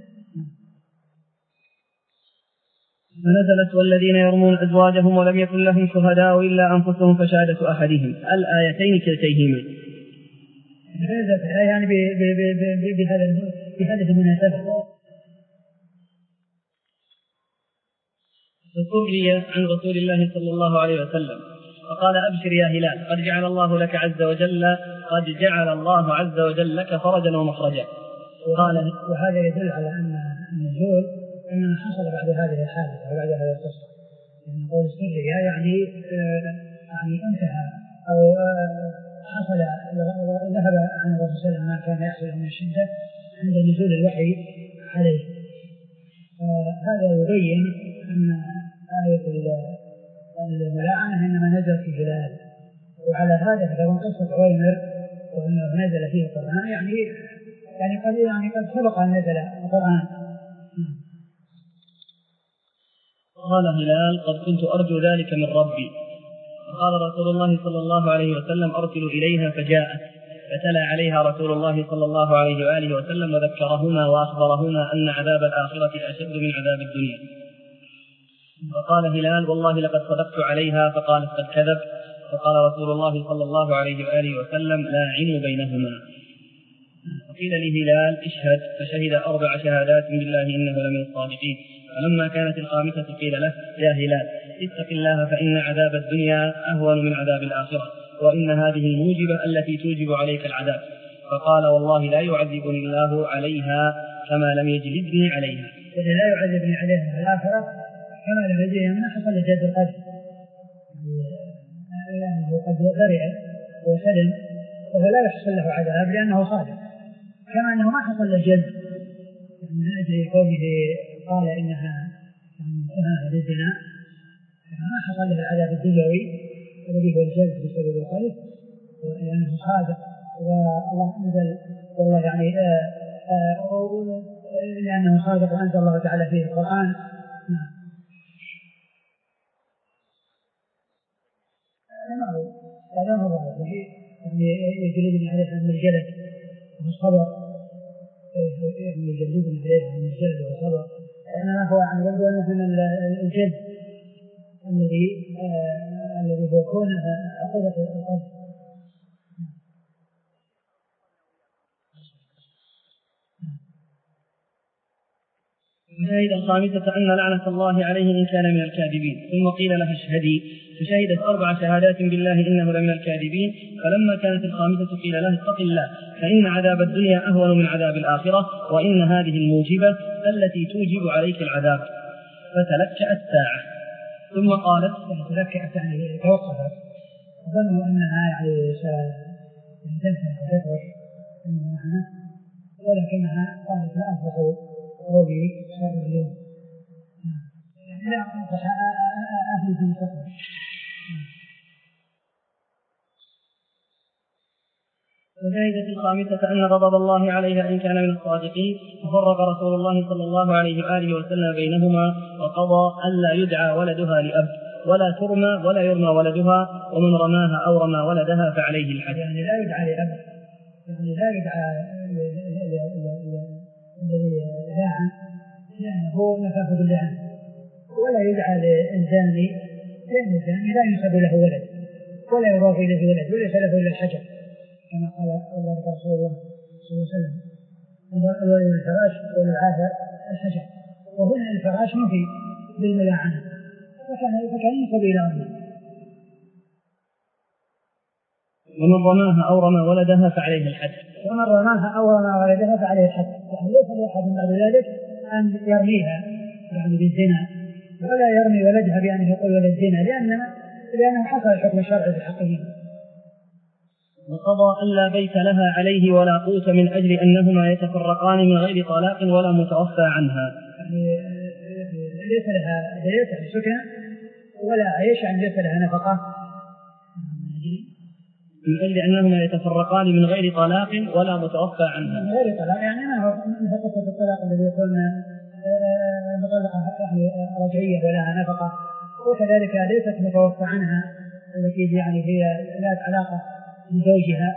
فنزلت: والذين يرمون أزواجهم ولم يكن لهم شهداء إلا أنفسهم فشهادة أحدهم، الآيتين كلتيهما. نزلت يعني بهذا بهذه المناسبة. فسري عن رسول الله صلى الله عليه وسلم فقال: أبشر يا هلال، قد جعل الله لك عز وجل قد جعل الله عز وجل لك فرجا ومخرجا. قال: وهذا يدل على أن النزول إنما حصل بعد هذه الحادثة وبعد هذه القصة، لأن قول السرية يعني يعني انتهى أو حصل ذهب عن الرسول صلى الله عليه وسلم ما كان يحصل من الشدة عند نزول الوحي عليه. هذا يبين أن آية الملاعنة إنما نزل في هلال، وعلى هذا فلو قصة عويمر وأنه نزل فيه القرآن يعني يعني قد يعني قد سبق أن نزل القرآن. قال هلال: قد كنت أرجو ذلك من ربي. قال رسول الله صلى الله عليه وسلم: أرسل إليها فجاءت، فتلا عليها رسول الله صلى الله عليه وآله وسلم وذكرهما وأخبرهما أن عذاب الآخرة أشد من عذاب الدنيا. فقال هلال: والله لقد صدقت عليها. فقالت: قد كذب. فقال رسول الله صلى الله عليه وآله وسلم: لاعنوا بينهما. فقيل لهلال: اشهد. فشهد أربع شهادات بالله إنه لمن الصادقين. فلما كانت الخامسة قيل له: يا هلال اتق الله فإن عذاب الدنيا أهون من عذاب الآخرة، وإن هذه الموجبة التي توجب عليك العذاب. فقال: والله لا يعذبني الله عليها كما لم يجلدني عليها. إذا لا يعذبني عليها في الآخرة كما لم يجلدني من حصل جد القدر، لأنه قد برئ وسلم وهو لا يحصل له عذاب لأنه صادق، كما أنه ما حصل له جد من أجل كونه قال إنها انتهى للزنا، ما حصل له العذاب الدنيوي الذي هو الجلد بسبب القذف، لأنه صادق والله أنزل والله يعني آآ آآ لأنه صادق وأنزل الله تعالى فيه القرآن. هذا ما هو يعني يجلدني عليه من الجلد والصبر، يعني يجلدني عليه من الجلد والصبر، إنما هو يعني يبدو أنه من الجلد الذي آه الذي هو كون عقوبة القذف. فشهد الخامسة أن لعنة الله عليه إن كان من الكاذبين. ثم قيل لها: اشهدي. فشهدت أربع شهادات بالله إنه لمن الكاذبين. فلما كانت الخامسة قيل لها: اتق الله فإن عذاب الدنيا أهون من عذاب الآخرة، وإن هذه الموجبة التي توجب عليك العذاب. فتلكأت ساعة ثم قالت: تلكأت يعني توقفت، ظنوا أنها يعني ستنتهي وتترك المعنى، ولكنها قالت: لا أفرح روبي شهر اليوم، يعني لا أفرح أهلي في المستقبل. وشهدت الخامسة أن غضب الله عليها إن كان من الصادقين. ففرق رسول الله صلى الله عليه وآله وسلم بينهما، وقضى ألا يدعى ولدها لأب، ولا ترمى ولا يرمى ولدها، ومن رماها أو رمى ولدها فعليه الحد. يعني لا يدعى لأب، يعني لا يدعى الذي لاعن لأنه نفاه باللعن، ولا يدعى للزاني لأن الزاني لا ينسب له ولد ولا يضاف إليه ولد وليس له إلا الحجر، كما قال ذلك رسول الله صلى الله عليه وسلم: الولد الفراش والعافى الحجر. وهنا الفراش نفي بالملاعنة، فكان فكان ينسب إلى أمه. ومن رماها أو رمى ولدها فعليه الحد. ومن رماها أو رمى ولدها فعليه الحد، يعني ليس لأحد بعد ذلك أن يرميها يعني بالزنا، ولا يرمي ولدها بأنه يقول ولد زنا، لأنه لأنه حصل الحكم الشرعي في حقه. وقضى ألا بيت لها عليه ولا قوت من أجل أنهما يتفرقان من غير طلاق ولا متوفى عنها، يعني ليس لها بيت سكن ولا عيش، يعني ليس لها نفقة من أجل أنهما يتفرقان من غير طلاق ولا متوفى عنها. من غير طلاق يعني ما هو من قصة الطلاق الذي يكون مطلقة يعني رجعية ولها نفقة، وكذلك ليست متوفى عنها التي يعني هي لا علاقة بزوجها.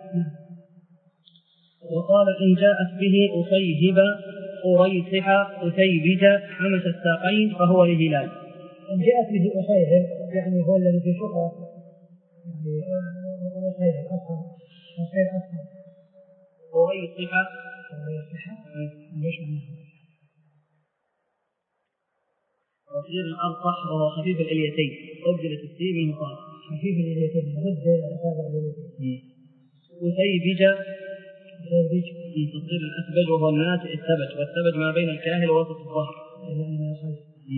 وقال: إن جاءت به أصيهب أريصح أثيبج حمس الساقين فهو لهلال. إن جاءت به أصيهب يعني هو الذي في شقة يعني أصيهب أصلا أصيهب أصلا أريصح أريصح ليش معناه؟ وصير الأرصح وهو خفيف الإليتين، أبدل التسليم منه قال خفيف الإليتين ضد سابق الإليتين. وثيبج وثيبج من تصير الأسبج وهو الناتئ الثبج، والثبج ما بين الكاهل ووسط الظهر.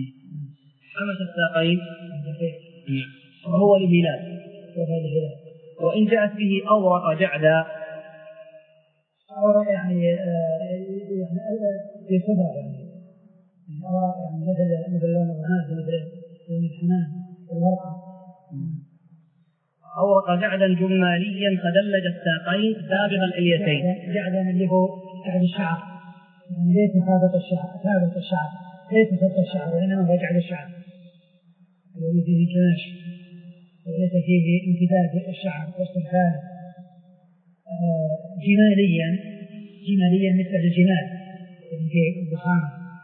حمس الساقين وهو لهلال. وهو لهلال وإن جاءت به أورق جعدا. أورق يعني يعني في صفرة يعني أورق يعني مثل مثل لون الرماد مثل لون الحنان الورقة. أورق جعدا جماليا خدلج الساقين سابغ الإليتين. جعدا اللي هو جعد الشعر يعني ليس ثابت الشعر ثابت الشعر ليس ثابت الشعر وإنما هو جعد الشعر الذي فيه انكماش وليس فيه امتداد الشعر واسترسال. جماليا جماليا مثل الجمال في الضخام.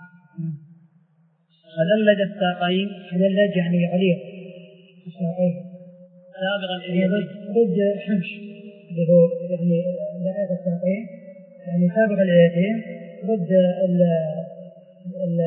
خدلج الساقين خدلج يعني عليق الساقين سابغ الإليتين ضد حمش اللي هو يعني لقيت الساقين يعني سابغ الإليتين ضد ال ال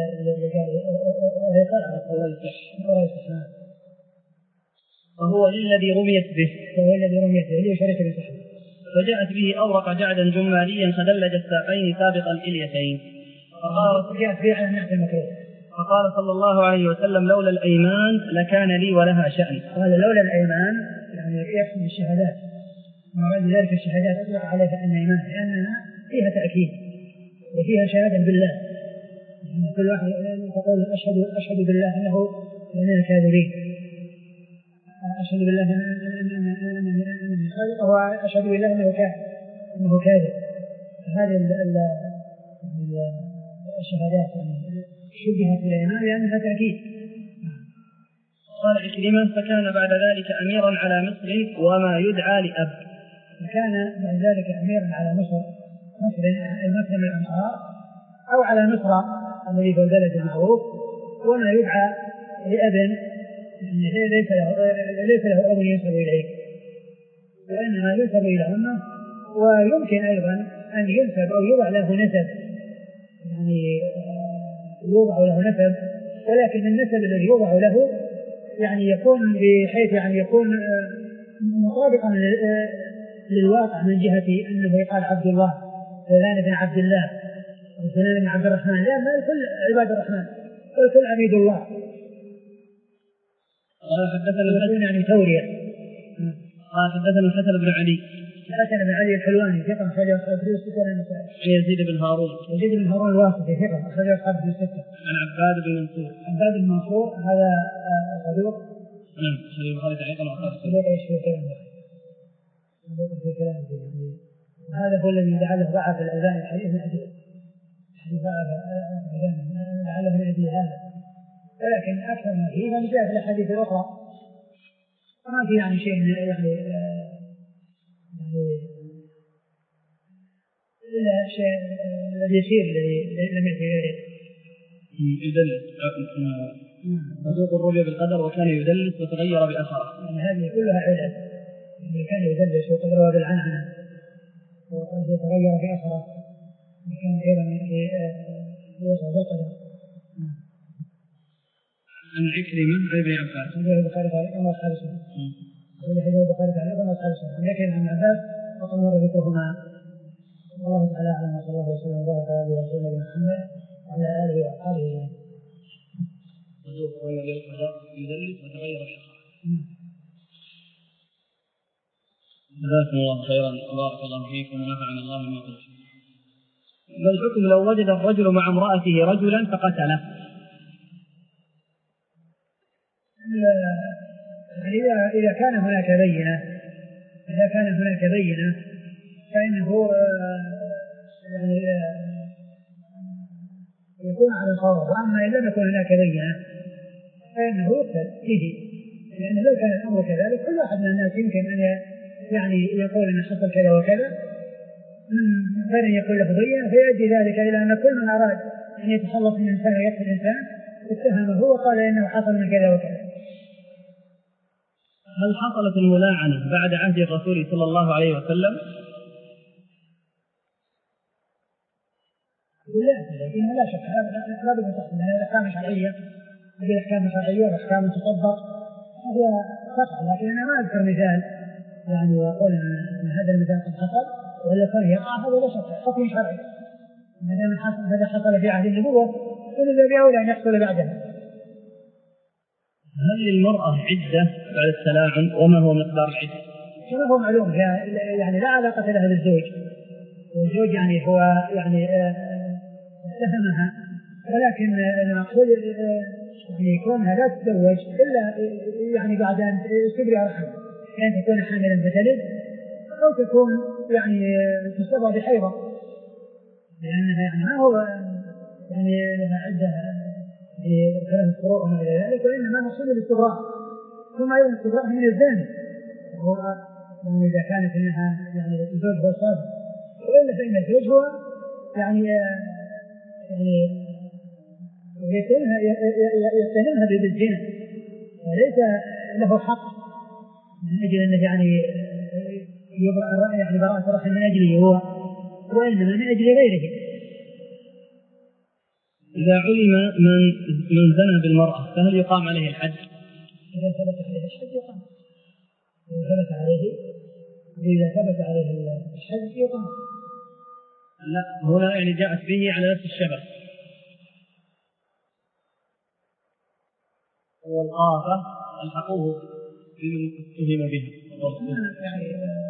ال فهو الذي رميت به فهو الذي رميت به ليشارك بالسحب. فجاءت به أورق جعدا جماليا خدلج الساقين سابق الإليتين. فقال جاءت به على نعت المكروه. فقال صلى الله عليه وسلم لولا الأيمان لكان لي ولها شأن. قال لولا الأيمان يعني يقصد الشهادات وبعد ذلك الشهادات أطلق عليها الأيمان لأنها فيها تأكيد وفيها شهادة بالله يعني كل واحد تقول أشهد أشهد بالله أنه من الكاذبين أشهد بالله أنه صادق وأشهد بالله أنه كاذب أنه كاذب. هذه الشهادات يعني شبهت بالإيمان لأنها تأكيد. قال عكرمة فكان بعد ذلك أميرا على مصر وما يدعى لأب. فكان بعد ذلك أميرا على مصر مصر المصر من الأنصار أو على مصر الذي هو البلد المعروف وما يدعى لأب ليس له ليس له أب ينسب إليه وإنما ينسب إلى أمه. ويمكن أيضا أن ينسب أو يوضع له نسب يعني يوضع له نسب ولكن النسب الذي يوضع له يعني يكون بحيث يعني يكون مطابقا للواقع من جهة أنه يقال عبد الله فلان بن عبد الله وفلان بن عبد الرحمن لأن كل عباد الرحمن كل عبيد الله. قال حدثنا الحسن يعني تورية. قال حدثنا الحسن بن علي الحسن بن علي الحلواني ثقة أخرج أصحاب الكتب الستة عن النسائي. عن يزيد بن هارون يزيد بن هارون الواسطي ثقة أخرج أصحاب الكتب الستة. عن عباد بن منصور عباد بن منصور هذا صدوق. نعم صدوق البخاري تعليقا وأصحاب صدوق إيش في كلامه صدوق في كلامه يعني وهذا هو الذي لعله ضعف الأذان الحديث من أجل الحديث ضعف الأذان لعله من أجل هذا ولكن أكثر ما فيه من جاء في الأحاديث الأخرى وما في يعني شيء يعني يعني إلا الشيء الذي يصير الذي لم يأتي غيره. يدلس صدوق الرؤيا بالقدر وكان يدلس وتغير بأثره. يعني هذه كلها علل يعني كان يدلس وقد روى بالعنعنة وقد يتغير بأثره وكان أيضا يوصل بالقدر. عن عكرمة عن ابن عباس حديث البخاري تعليقا وأصحاب السنة. حديث البخاري تعليقا وأصحاب السنة. عن عكرمة عن عباس وقد مر ذكرهما. والله تعالى أعلم وصلى الله وسلم وبارك على رسوله محمد وعلى آله وأصحابه أجمعين. صدوق روى بالقدر يدلس وتغير بأثره. جزاكم الله خيرا وبارك الله فيكم ونفعنا الله بما قلت. ما الحكم لو وجد الرجل مع امرأته رجلا فقتله؟ إذا كان هناك بينة إذا كان هناك بينة فإنه يعني يكون على الصواب. وأما إذا لم يكن هناك بينة فإنه يقتل فيه لأنه لو كان الأمر كذلك كل واحد من الناس يمكن أن يعني يقول أن حصل كذا وكذا من غير أن يكون له بينة فيؤدي ذلك إلى أن كل من أراد أن يتخلص من إنسان ويقتل إنسان اتهمه وقال إنه حصل من كذا وكذا. هل حصلت الملاعنة بعد عهد الرسول صلى الله عليه وسلم؟ لا لكنها لا شك لا بد أن تحصل لأن الأحكام الشرعية هذه الأحكام الشرعية والأحكام تطبق هذه قطع لكن أنا ما أذكر مثال يعني يقول أن هذا المثال قد حصل ولا كان يقع هذا لا شك حكم شرعي ما دام حصل هذا حصل في عهد النبوة فالذي أولى أن يحصل بعدها. هل للمرأة عدة بعد التلاعن وما هو مقدار العدة؟ كما هو معلوم يعني لا علاقة لها بالزوج، والزوج يعني هو يعني اتهمها، ولكن المقصود يعني كونها لا تتزوج إلا يعني بعد أن تبرئ رحمها، يعني تكون حاملا فتلد، أو تكون يعني تصاب بحيضة، لأنها يعني ما هو يعني لها عدة بثلاث فروع وما إلى ذلك، وإنما مقصود الاستبراء، ثم أيضا الاستبراء من الزاني، هو يعني إذا كانت إنها يعني الزوج هو صادق، وإلا فإن الزوج هو يعني يعني يتهمها يتهمها بالزنا، وليس له حق من أجل أنه يعني يبرأ يعني براءة رحم من أجله هو، وإنما من أجل غيره. إذا علم من من زنى بالمرأة فهل يقام عليه الحد؟ إذا ثبت عليه الحد يقام، إذا ثبت عليه إذا ثبت عليه الحد يقام. لا هنا يعني جاءت به على نفس الشبه، والقاطع الحقوه بمن اتهم به. يعني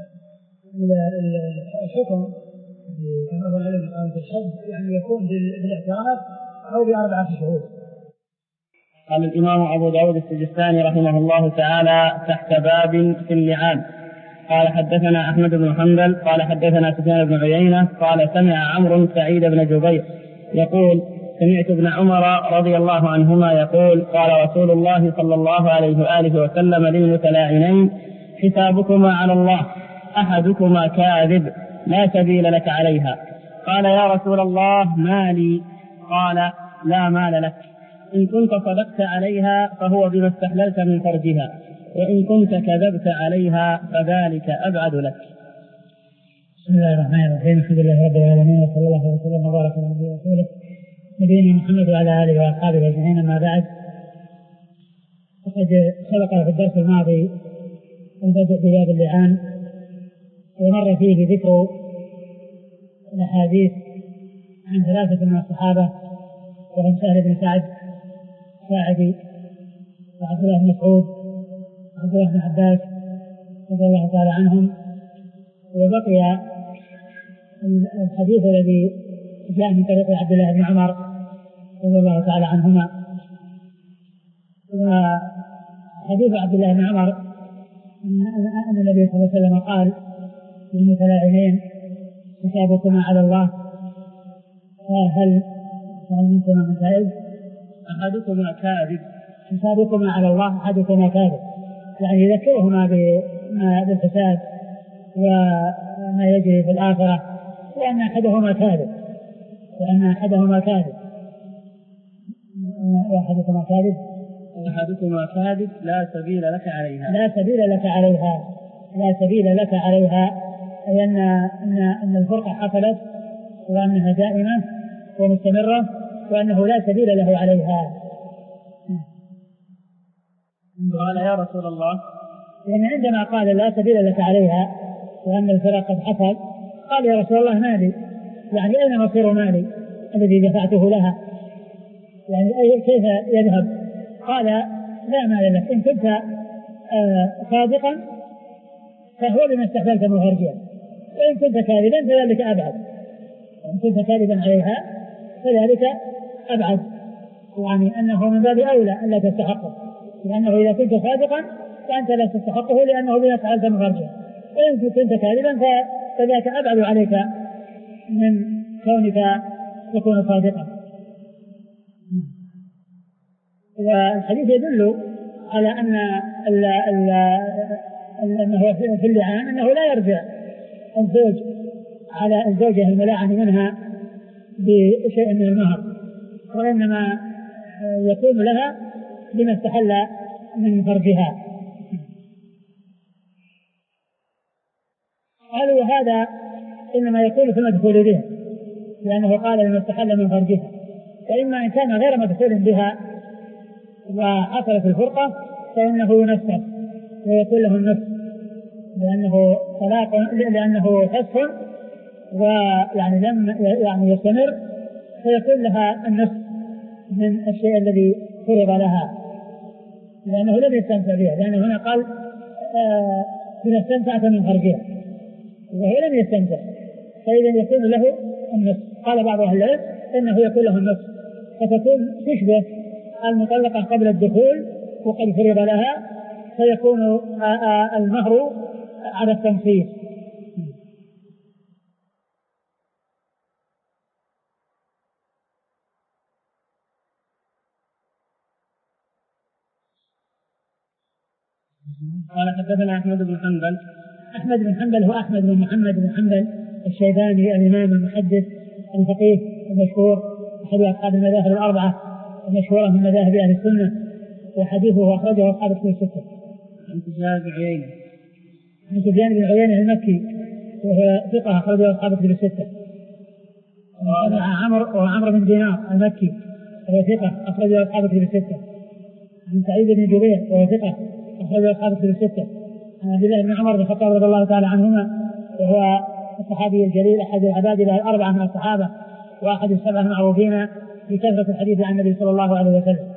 الحكم كما هو العلم قامت الحد يعني يكون بالاعتراف أو بأربعة شهور. قال الإمام أبو داود السجستاني رحمه الله تعالى تحت باب في اللعان. قال حدثنا أحمد بن حنبل قال حدثنا سفيان بن عيينة قال سمع عمرو سعيد بن جبير يقول سمعت ابن عمر رضي الله عنهما يقول قال رسول الله صلى الله عليه وآله وسلم للمتلاعنين حسابكما على الله أحدكما كاذب لا سبيل لك عليها. قال يا رسول الله ما لي؟ قال لا مال لك، إن كنت صدقت عليها فهو بما استحللت من فرجها، وإن كنت كذبت عليها فذلك أبعد لك. بسم الله الرحمن الرحيم، الحمد لله رب العالمين، وصلى الله وسلم وبارك على نبينا ورسوله نبينا محمد وعلى آله وأصحابه أجمعين، أما بعد. فقد سبق في الدرس الماضي البدء بباب اللعان، ومر فيه ذكر الأحاديث عن ثلاثة من الصحابة وهم سهل بن سعد ساعدي وعبد الله بن مسعود وعبد الله بن عباس رضي الله تعالى عنهم، وبقي الحديث الذي جاء من طريق عبد الله بن عمر رضي الله تعالى عنهما. وحديث عبد الله بن عمر أن النبي صلى الله عليه وسلم قال للمتلاعنين حسابكما على الله، هل هل منكما من تائب؟ أحدكما كاذب. حسابكما على الله أحدكما كاذب، يعني يذكرهما بالحساب وما يجري في الآخرة، وأن أحدهما كاذب وأن أحدهما كاذب وأحدكما كاذب أحدكما كاذب لا سبيل لك عليها لا سبيل لك عليها لا سبيل لك عليها أي أن أن الفرقة حصلت وأنها دائمة ومستمرة، وأنه لا سبيل له عليها. قال يا رسول الله، يعني عندما قال لا سبيل لك عليها وأن الفرق قد حصل، قال يا رسول الله مالي، يعني أين مصير مالي الذي دفعته لها؟ يعني أي كيف يذهب؟ قال لا مال لك، إن كنت آه صادقا فهو بما استحللت من فرجها، وإن كنت كاذبا فذلك أبعد، وإن كنت كاذبا عليها فذلك أبعد، يعني أنه من باب أولى أن لا تستحقه، لأنه إذا كنت صادقا فأنت لا تستحقه لأنه بما استحللت من فرجها، وإن كنت كاذبا فذلك أبعد عليك من كونك تكون صادقا. والحديث يدل على أن ال ال أنه في اللعان أنه لا يرجع الزوج على الزوجة الملاعن منها بشيء من المهر، وإنما يكون لها بما استحل من فرجها. قالوا وهذا إنما يكون في المدخول به، لأنه قال بما استحل من فرجها، فإما إن كان غير مدخول بها وحصلت الفرقة فإنه ينفذ ويكون له النفس، لأنه طلاق لأنه فسخ ويعني لم يعني يستمر، فيكون لها النفس من الشيء الذي فرض لها، لأنه لم يستمتع بها، لأنه هنا قال آه إذا استمتعت من فرجها وهو لم يستمتع فإذا يكون له النصف. قال بعض أهل العلم إنه يكون له النصف، فتكون تشبه المطلقة قبل الدخول وقد فرض لها، فيكون المهر على التنصيص. قال حدثنا أحمد بن حنبل. أحمد بن حنبل هو أحمد بن محمد بن حنبل الشيباني الإمام المحدث الفقيه المشهور، أحد أصحاب المذاهب الأربعة المشهورة من مذاهب أهل السنة، وحديثه أخرجه أصحاب الكتب الستة. عن سفيان بن عيينة. عن سفيان بن عيينة المكي وهو ثقة أخرجه أصحاب الكتب الستة. عمرو وعمرو بن دينار المكي وهو ثقة أخرجه أصحاب الكتب الستة. عن سعيد بن جبير وهو ثقة أخرجه أصحاب الكتب الستة. عن عبد الله بن عمر بن الخطاب رضي الله تعالى عنهما وهو الصحابي الجليل أحد العباد له الأربعة من الصحابة وأحد السبعة المعروفين في كثرة الحديث عن النبي صلى الله عليه وسلم.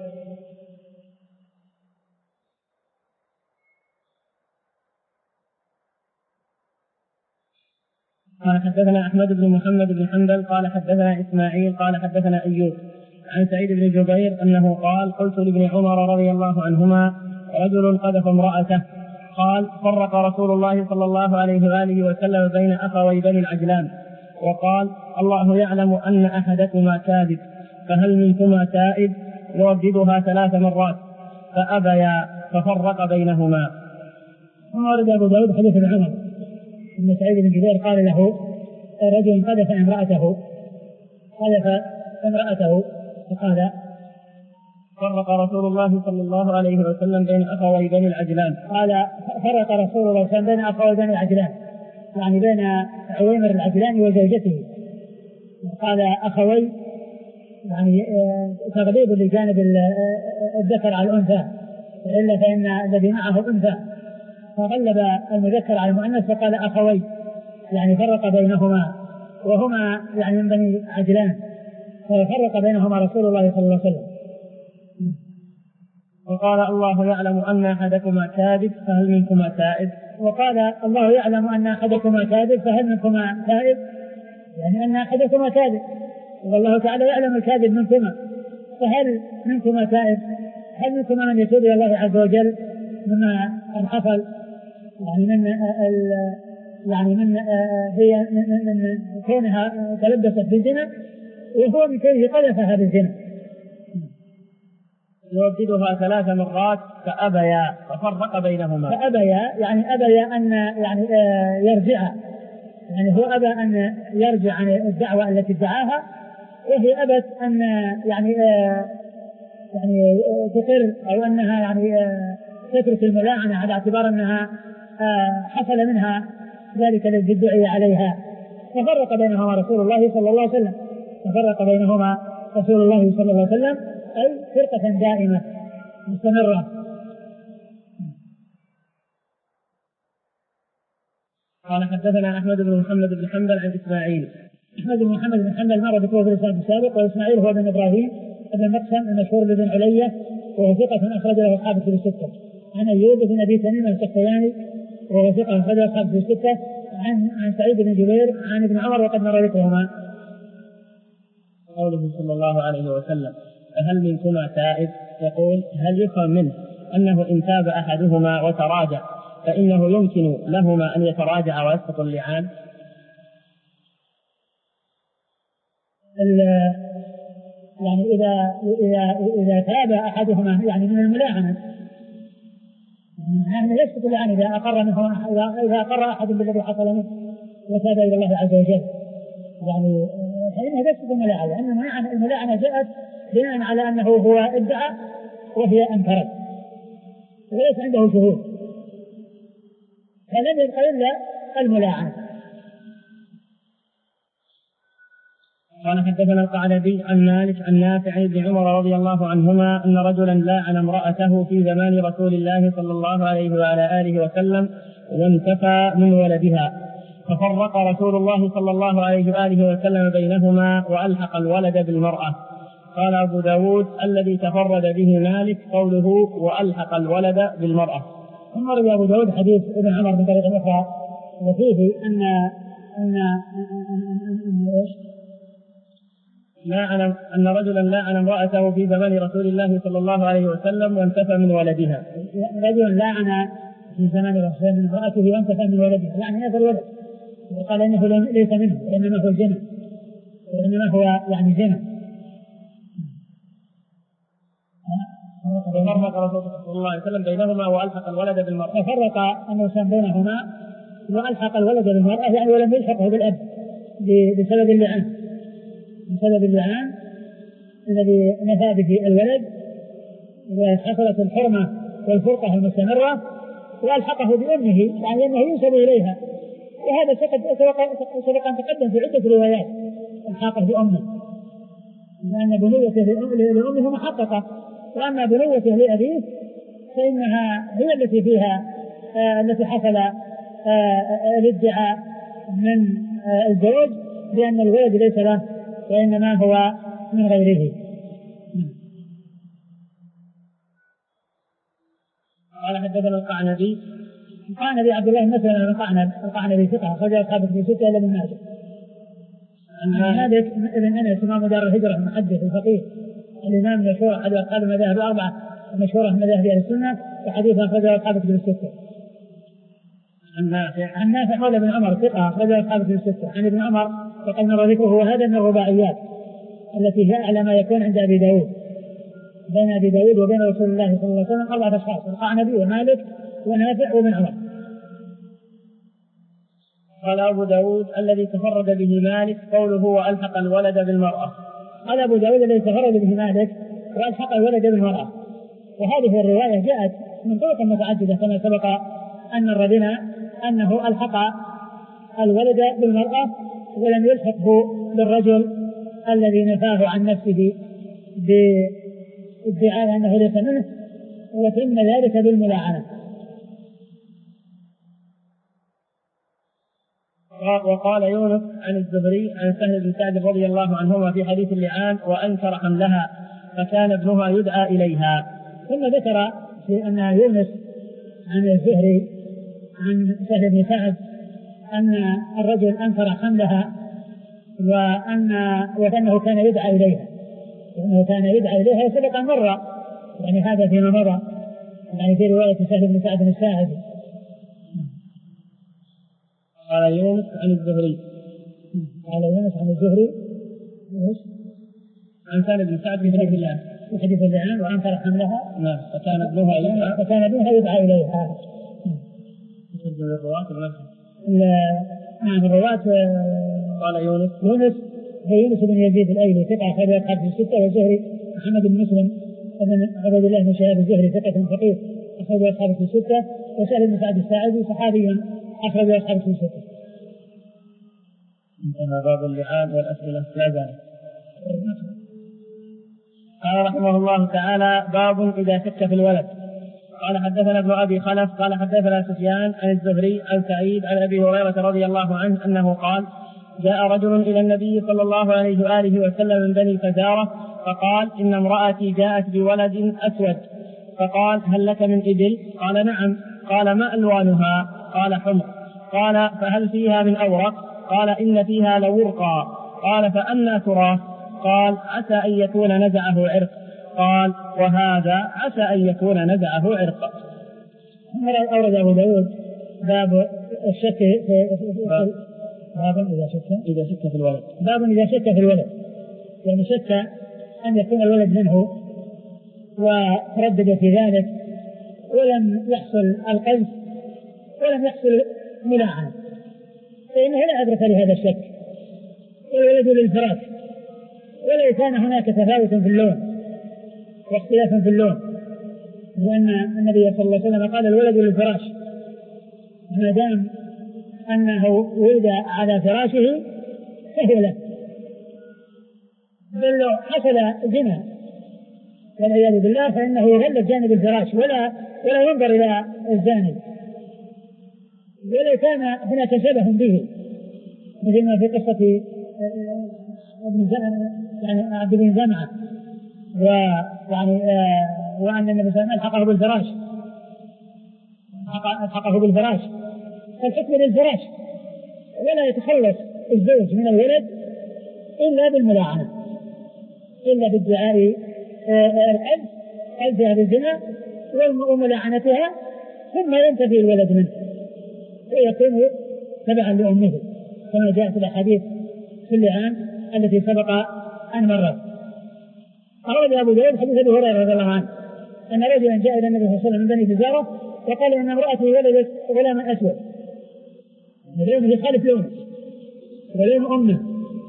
قال حدثنا أحمد بن محمد بن حنبل قال حدثنا إسماعيل قال حدثنا أيوب عن سعيد بن جبير أنه قال قلت لابن عمر رضي الله عنهما رجل قذف امرأته قال فرق رسول الله صلى الله عليه وآله وسلم بين أخوي بني العجلان وقال الله يعلم أن أحدكما كاذب فهل منكما تائب يرددها ثلاث مرات فأبيا ففرق بينهما. ورد أبو داود حديث ابن عمر أن سعيد بن جبير قال له رجل قذف امرأته قذف امرأته فقال فرق رسول الله صلى الله عليه وسلم بين أخوي بني العجلان. قال فرق رسول الله صلى الله عليه وسلم بين أخوي بني العجلان يعني بين عويمر العجلاني وزوجته. قال أخوي يعني تغليب لجانب الذكر على الأنثى إلا فإن الذي معه أنثى فغلب المذكر على المؤنث فقال أخوي يعني فرق بينهما وهما يعني من بني عجلان ففرق بينهما رسول الله صلى الله عليه وسلم. وقال الله يعلم أن أحدكما كاذب فهل منكما تائب. وقال الله يعلم أن أحدكما كاذب فهل منكما تائب يعني أن أحدكما كاذب والله تعالى يعلم الكاذب منكما فهل منكما تائب هل منكما من يتوب إلى الله عز وجل مما حصل يعني من يعني من هي من كونها تلبست بالزنا وهو من كونه قذفها بالزنا. يرددها ثلاث مرات فأبيا ففرق بينهما. فأبيا يعني أبيا أن يعني يرجع يعني هو أبى أن يرجع عن الدعوة التي ادعاها وهي أبت أن يعني يعني تقر أو أنها يعني تترك الملاعنة على اعتبار أنها حصل منها ذلك الذي ادعي عليها ففرق بينهما رسول الله صلى الله عليه وسلم. ففرق بينهما رسول الله صلى الله عليه وسلم أي فرقة دائمة مستمرة. قال حدثنا أحمد بن محمد بن حنبل عن إسماعيل. أحمد بن محمد بن حنبل مر بكره في الإسناد السابق وإسماعيل هو بن إبراهيم بن مقسم المشهور بن علية وهو ثقة أخرج له أصحاب الكتب الستة. عن أيوب بن أبي تميم السختياني وهو ثقة أخرج له أصحاب الكتب الستة. عن عن سعيد بن جبير عن ابن عمر وقد مر ذكرهما. قوله صلى الله عليه وسلم فهل منكما تائب يقول هل يفهم منه أنه إن تاب أحدهما وتراجع فإنه يمكن لهما أن يتراجع ويسقط اللعان. يعني إذا إذا إذا تاب أحدهما يعني من الملاعنة يعني يسقط اللعان إذا أقر منه إذا أقر أحد بالذي حصل منه وتاب إلى الله عز وجل يعني فإنها تسقط الملاعنة لأن الملاعنة جاءت بناء على أنه هو ادعى وهي أنكرت وليس عنده شهود فلم يبقى إلا الملاعنة. قال حدثنا القعنبي عن مالك عن نافع عن ابن عمر رضي الله عنهما أن رجلا لاعن امرأته في زمان رسول الله صلى الله عليه وعلى آله وسلم وانتفى من ولدها ففرق رسول الله صلى الله عليه وآله وسلم بينهما وألحق الولد بالمرأة. قال أبو داود الذي تفرد به مالك قوله وألحق الولد بالمرأة ثم روى أبو داود حديث ابن عمر من طريق أخرى وفيه أن أن أن إيش؟ لعن أن رجلا لعن امرأته في زمن رسول الله صلى الله عليه وسلم وانتفى من ولدها. رجل لعن في زمن رسول الله امرأته وانتفى من ولدها، يعني هذا الولد وقال إنه ليس منه وإنما هو زنا، وإنما هو يعني زنا. ففرق رسول الله صلى الله عليه وسلم بينهما وألحق الولد بالمرأة. ففرق النساء بينهما وألحق الولد بالمرأة، يعني ولم يلحقه بالأب بسبب اللعان، بسبب اللعان الذي نفى به الولد وحصلت الحرمة والفرقة المستمرة، وألحقه بأمه يعني أنه ينسب إليها، وهذا سبق أن تقدم في عدة روايات الحاقه بأمه، لأن بنوته لأمه محققة، وأما بنوته لأبيه فإنها هي التي فيها آه التي حصل آه الادعاء من آه الزوج بأن الولد ليس له وإنما هو من غيره. قال حدثنا القعنبي القعنبي عبد الله مثلا القعنبي القعنبي ثقة أخرج أصحابه في ستة إلى ابن ماجه. عن مالك ابن أنس إمام دار الهجرة المحدث الفقيه الإمام المشهور أحد أصحاب المذاهب الأربعة المشهورة من مذاهب أهل السنة، وحديث أخرجه أصحابه في الستة. عن نافع عن نافع مولى بن عمر ثقة أخرجه أصحابه في الستة. عن ابن عمر وقد مر ذكره، وهذا من الرباعيات التي هي أعلى ما يكون عند أبي داود، بين أبي داود وبين رسول الله صلى الله عليه وسلم أربعة أشخاص: القعنبي ومالك ونافع وابن عمر. قال أبو داود الذي تفرد به مالك قوله وألحق الولد بالمرأة. قال أبو داود الذي تفرد به مالك وألحق الولد بالمرأة، وهذه الرواية جاءت من طرق متعددة كما سبق أن الرجل أنه ألحق الولد بالمرأة ولم يلحقه بالرجل الذي نفاه عن نفسه بادعاء أنه ليس منه، وتم ذلك بالملاعنة. وقال يونس عن الزهري عن سهل بن سعد رضي الله عنهما في حديث اللعان وأنكر حملها فكان ابنها يدعى إليها. ثم ذكر في أن يونس عن الزهري عن سهل بن سعد أن الرجل أنكر حملها وأن وأنه كان يدعى إليها، وأنه كان يدعى إليها سبق مرة، يعني هذا فيما مضى، يعني في رواية سهل بن سعد الساعدي. قال يونس عن الزهري قال يونس عن الزهري عن سهل بن سعد في حديث اللعان في حديث اللعان وأنكر حملها نعم فكان ابنها يدعى فكان ابنها يدعى إليها. من الرواة نعم الرواة قال يونس يونس هو يونس بن يزيد الأيلي ثقة أخرج أصحابه في الستة، والزهري محمد بن مسلم بن عبد الله بن شهاب الزهري ثقة فقيه أخرج أصحابه في الستة، وسهل بن سعد الساعدي صحابي أخرج أصحابه في الستة. انتهى باب اللعان والأسئلة لا زال. قال رحمه الله تعالى: باب إذا شك في الولد. قال حدثنا ابن أبي خلف قال حدثنا سفيان عن الزهري عن سعيد عن أبي هريرة رضي الله عنه أنه قال: جاء رجل إلى النبي صلى الله عليه وآله وسلم من بني فزارة فقال: إن امرأتي جاءت بولد أسود، فقال: هل لك من إبل؟ قال: نعم. قال: ما ألوانها؟ قال: حمر. قال: فهل فيها من أورق؟ قال: إن فيها لورقا. قال: فأنى تراه؟ قال: عسى أن يكون نزعه عرق. قال: وهذا عسى أن يكون نزعه عرق. أورد أبو داود باب الشك في باب إذا شك إذا شك في الولد باب إذا شك في الولد، يعني شك أن يكون الولد منه وتردد في ذلك ولم يحصل القذف ولم يحصل ملاعنة، فإنه لا عبرة لهذا الشك، والولد للفراش، ولو كان هناك تفاوت في اللون واختلاف في اللون، لأن النبي صلى الله عليه وسلم قال: الولد للفراش، ما دام أنه ولد على فراشه فهو له، بل لو حصل زنا والعياذ بالله فإنه يغلب جانب الفراش ولا ولا ينظر إلى الزاني، ولو كان هناك شبه به، مثل ما في قصة ابن يعني عبد بن زمعة، ويعني وأن النبي صلى الله عليه وسلم ألحقه بالفراش ألحقه بالفراش، فالحكم للفراش، ولا يتخلص الزوج من الولد إلا بالملاعنة، إلا بالدعاء الحج حجها بالزنا وملاعنتها، ثم ينتفي الولد منه ويكون تبعا لأمه كما جاء في الأحاديث في اللعان التي سبق أن مرت. أخرج أبو داود حديث أبي هريرة رضي الله عنه أن رجلا جاء إلى النبي صلى الله عليه وسلم من بني فزارة وقال إن امرأته ولدت غلاما أسود، لونه يخالف لونه ولون أمه،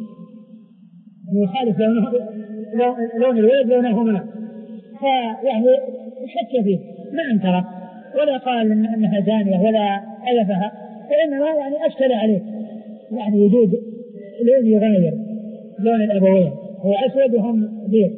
يخالف لونه لون الولد لونهما، فيعني شك فيه، ما انكر ولا قال انها زانيه ولا ألفها، وانما يعني اشكل عليه يعني وجود لون يغير لون الابوين، هو اسود وهم بيض.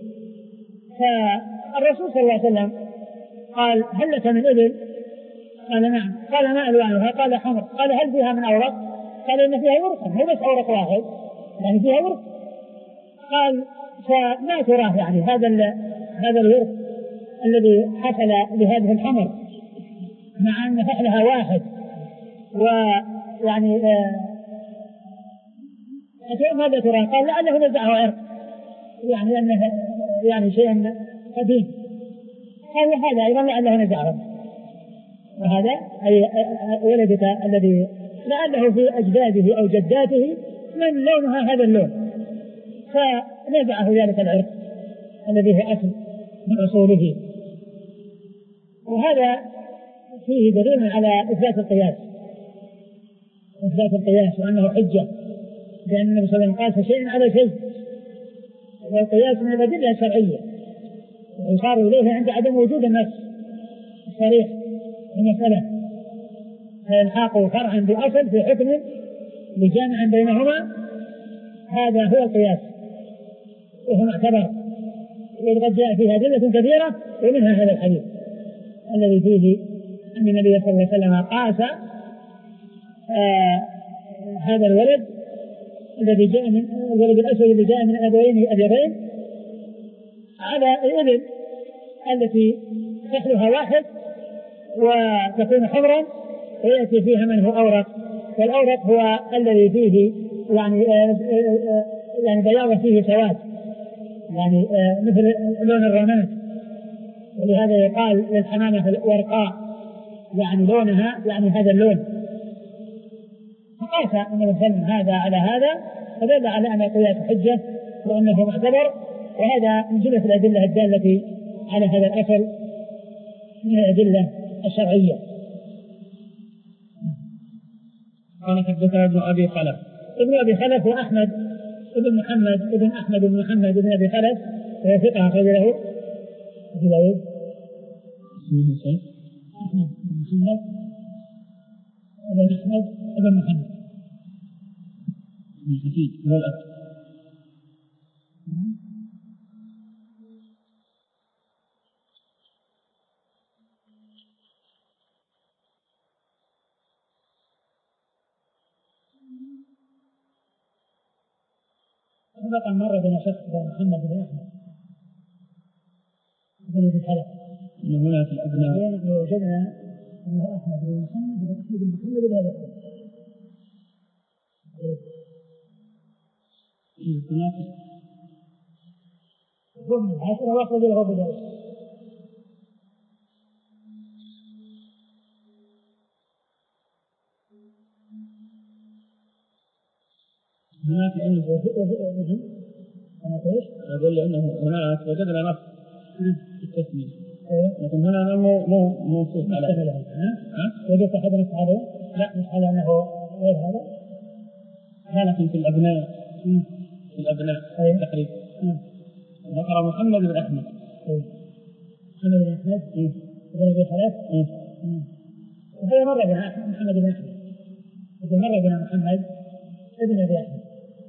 فالرسول صلى الله عليه وسلم قال هل لك من ابل؟ قال نعم. قال ما الوانها؟ قال حمر. قال هل فيها من اورق؟ قال ان فيها ورقا، مو بس اورق واحد يعني فيها ورق. قال فما تراه يعني هذا هذا الورق الذي حصل لهذه الحمر مع ان فعلها واحد، ويعني آه ماذا تراه؟ قال لعله نزعه عرق، يعني انه يعني شيء قديم. قال هذا ايضا لعله نزعه، وهذا اي ولدك الذي لعله في اجداده او جداته من لونها هذا اللون، فنزعه ذلك العرق الذي هو اصل من اصوله. وهذا فيه دليل على اثبات القياس، اثبات القياس وانه حجه، لان النبي صلى الله عليه وسلم قال فشيء على شيء، والقياس من الادله الشرعيه ويشار اليه عند عدم وجود النص الصريح في المساله، فيلحق فرعا باصل في حكم لجامع بينهما، هذا هو القياس وهو معتبر. وقد جاء فيها أدلة كثيرة ومنها هذا الحديث الذي فيه أن النبي صلى الله عليه وسلم قاس آه هذا الولد الذي جاء من الولد الأسود الذي جاء من أبوين أبيضين على الإبل التي شكلها واحد وتكون حمرا ويأتي فيها من هو أورق، والأورق هو الذي فيه يعني آه آه يعني بياض فيه سواد، يعني آه مثل لون الرماد، ولهذا يقال للحمامة الورقاء يعني لونها يعني هذا اللون. فقاس النبي صلى الله عليه وسلم هذا على هذا، فدل على أن القياس حجة وأنه معتبر، وهذا من جملة الأدلة الدالة على هذا الأصل من الأدلة الشرعية. قال حدثنا ابن أبي خلف. ابن أبي خلف وأحمد ابن محمد ابن أحمد بن محمد بن أبي خلف وهو ثقة أخرج له أبو داود. اسمه شيء أحمد بن محمد ابن أحمد ابن محمد من حفيد هو الأب. سبق مرة بين شخص محمد بن أحمد بن أبي خلف إنه هنا في الأبناء وجدنا أنه أحمد بن محمد بن أحمد بن محمد بن أبي خلف. هو من العاشرة وأخرج له أبو داود. هناك انه اقول لانه هناك وجدنا نص في التسميه، لكن هنا مو مو موصوف على هذا. وجدت احد نص عليه؟ لا مش على انه غير هذا، لكن في الابناء في الابناء تقريبا ذكر محمد بن احمد. محمد بن احمد بن ابي خلف، وهو مر بنا محمد بن احمد، ومر بنا محمد بن ابي احمد.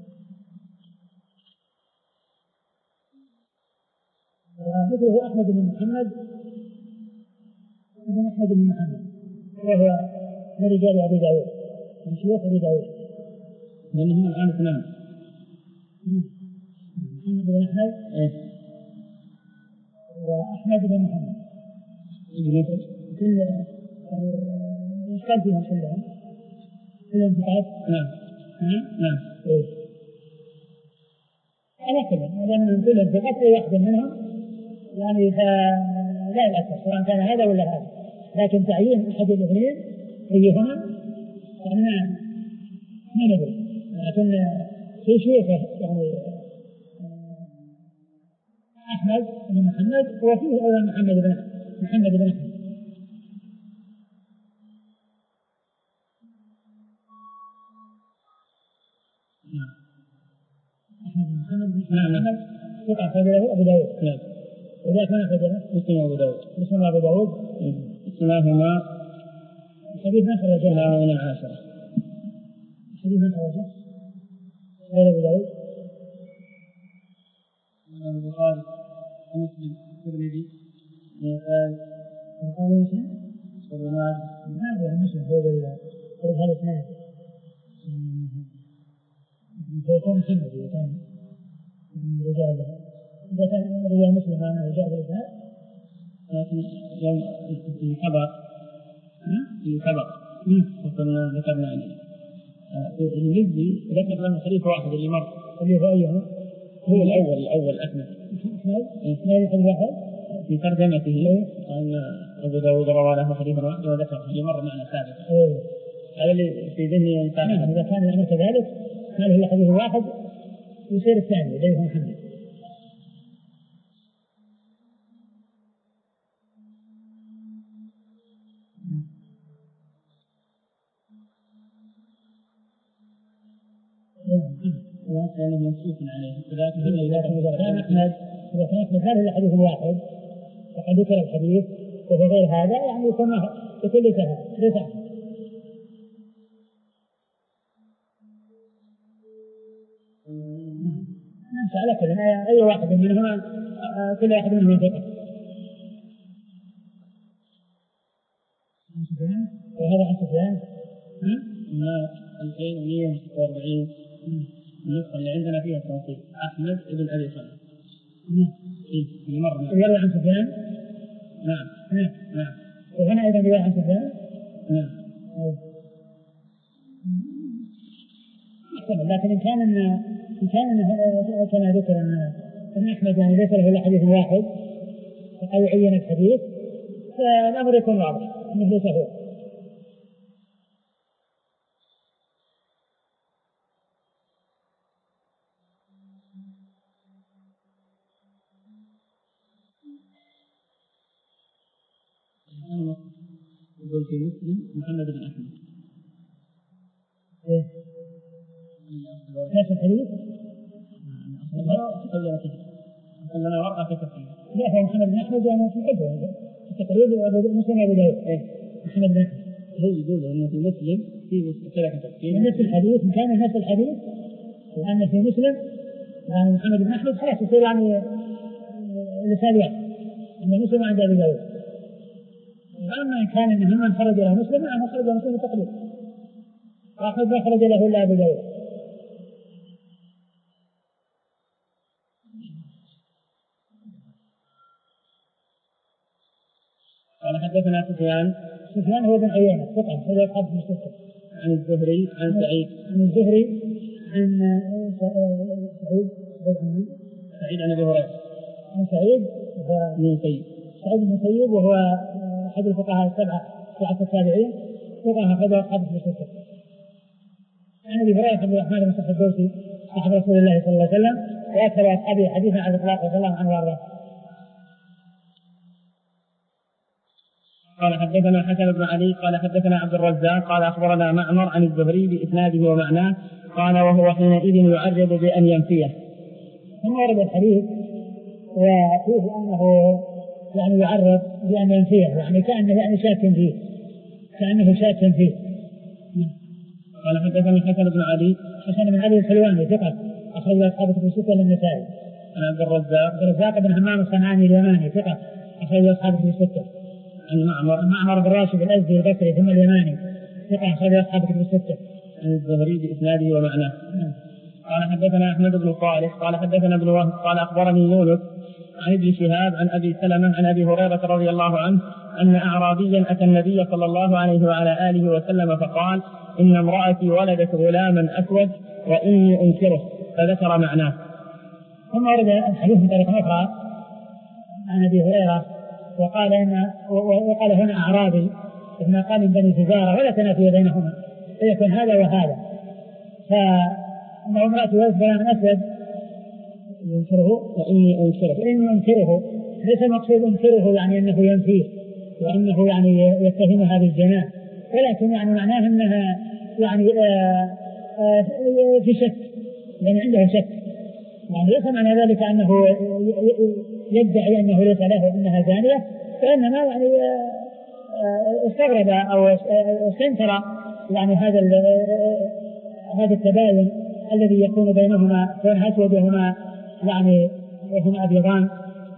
ومثله أحمد بن محمد بن أحمد بن محمد وهو من رجال أبي داود من شيوخ أبي داود، لأنهم الآن اثنان محمد بن أحمد وأحمد بن محمد ابن كل إشكال فيهم كلهم كلهم ثقات. نعم نعم. إيه. أنا كذا ما دام أنهم كلهم ثقات أي واحد منهم يعني فلا يؤثر سواء كان هذا ولا هذا، لكن تعيين أحد الاثنين أيهما يعني ما ندري، لكن في شيوخه يعني أحمد بن محمد وفيه أيضا محمد بن محمد بن أحمد. أحمد بن محمد بن محمد ثقة أخرجه أبو داود. نعم. وإذا كان أخرجه مسلم أبو داود. مسلم أبو داود. اسمهما حديث من خرجه؟ له من العاشرة. حديث من خرجه؟ غير أبو داود. البخاري ومسلم والترمذي والنسائي. البخاري ومسلم؟ وابن ماجه. هذا مسلم هو هو هذا الاثنان. فيكون محمد إذا كان من رجال إذا كان رجال مسلم وأنه جاء بالإسناد، لكن يوم في خبر في خبر وصلنا ذكرنا عنه المزي ذكر له حديث واحد اللي مر اللي هو أيها هو الأول الأول أحمد إسناد حديث واحد في ترجمته أن أبو داود روى له حديث واحد وذكر اللي مر معنا سابقا. هذا اللي في ذهني إنسان. إذا كان الأمر كذلك ما له إلا حديث واحد يصير الثاني اللي هو محمد. لأنه منصوص عليه. ولكن إذا كان أحمد إذا كان أحمد ما له إلا حديث واحد وقد ذكر الحديث وفي غير هذا يعني يكون يكون ليس ليس أحمد. على كذا أي واحد منهما كل واحد منهم ثقة. وهذا عن سفيان ألفين ومئة وستة وأربعين النسخة اللي عندنا فيها التوصيل أحمد بن أبي خالد. إيه مرة يروي عن سفيان. نعم نعم نعم. وهنا أيضا يروي عن سفيان. نعم. لكن إن كان إن كان كما ذكر أن أن أحمد يعني ليس له إلا حديث واحد فقد يعين الحديث فالأمر يكون واضح أنه ليس هو. يقول في مسلم محمد بن أحمد. إيه. نفس الحديث؟ أنا ورقة كتب فيه. لا هو محمد بن أحمد يعني في حجه التقريب مسلم أبو داود. إيه محمد بن أحمد. هو يقول إنه في مسلم في كذا كتب فيه. نفس الحديث إن كان نفس الحديث وأن في مسلم يعني محمد بن أحمد خلاص يصير يعني لسان واحد أن مسلم عند أبي داود. أما إن كان إنه من خرج له مسلم أنا خرج له مسلم التقريب. وأحمد ما خرج له إلا أبو داود. قال حدثنا سفيان. سفيان هو بن عيينة ثقة هو أصحاب المستشفى. عن الزهري عن سعيد. عن الزهري عن سعيد عن سعيد عن أبي هريرة. عن سعيد بن المسيب. سعيد بن المسيب وهو أحد الفقهاء السبعة في عصر التابعين ثقة أخرج أصحاب المستشفى. عن أبي هريرة عبد الرحمن بن صخر الدوسي صاحب رسول الله صلى الله عليه وسلم وأكثر أصحابه حديثا عن الإطلاق رضي الله عنه وأرضاه. قال حدثنا حسن بن علي قال حدثنا عبد الرزاق قال أخبرنا معمر عن الزهري بإسناده ومعناه قال وهو حينئذ يعرض بأن ينفيه. ثم ورد الحديث وفيه أنه يعني يعرض بأن ينفيه يعني كأنه يعني شاك فيه كأنه شاك فيه. قال حدثنا حسن بن علي حسن بن علي الحلواني ثقة أخرج أصحاب الكتب الستة للنسائي. عن عبد الرزاق عبد الرزاق بن همام الصنعاني اليماني ثقة أخرج أصحاب الكتب الستة. عن معمر معمر بن راشد الأزدي البصري ثم اليماني ثقة أخرج أصحاب الكتب الستة. عن الزهري بإسناده ومعناه. قال حدثنا أحمد بن صالح قال حدثنا ابن وهب قال أخبرني يونس عن ابن شهاب عن أبي سلمة عن أبي هريرة رضي الله عنه أن أعرابيا أتى النبي صلى الله عليه وعلى آله وسلم فقال إن امرأتي ولدت غلاما أسود وإني أنكره، فذكر معناه. ثم ورد الحديث من طريق أخرى عن أبي هريرة وقال إن وقال هنا أعرابي ابن قال من بني فزارة ولا تنافي بينهما فيكون هذا وهذا. فإن امرأتي ولدت غلاما أسود ينكره وإني أنكره وإني أنكره ليس المقصود أنكره يعني أنه ينفيه وأنه يعني يتهمها بالزنا، ولكن يعني معناه أنها يعني آآ آآ في شك، يعني عنده شك، يعني ليس معنى ذلك أنه يدعي أنه ليس له أنها زانية، فإنما يعني استغرب أو استنكر يعني هذا هذا التباين الذي يكون بينهما كون أسود وهما يعني وهما أبيضان.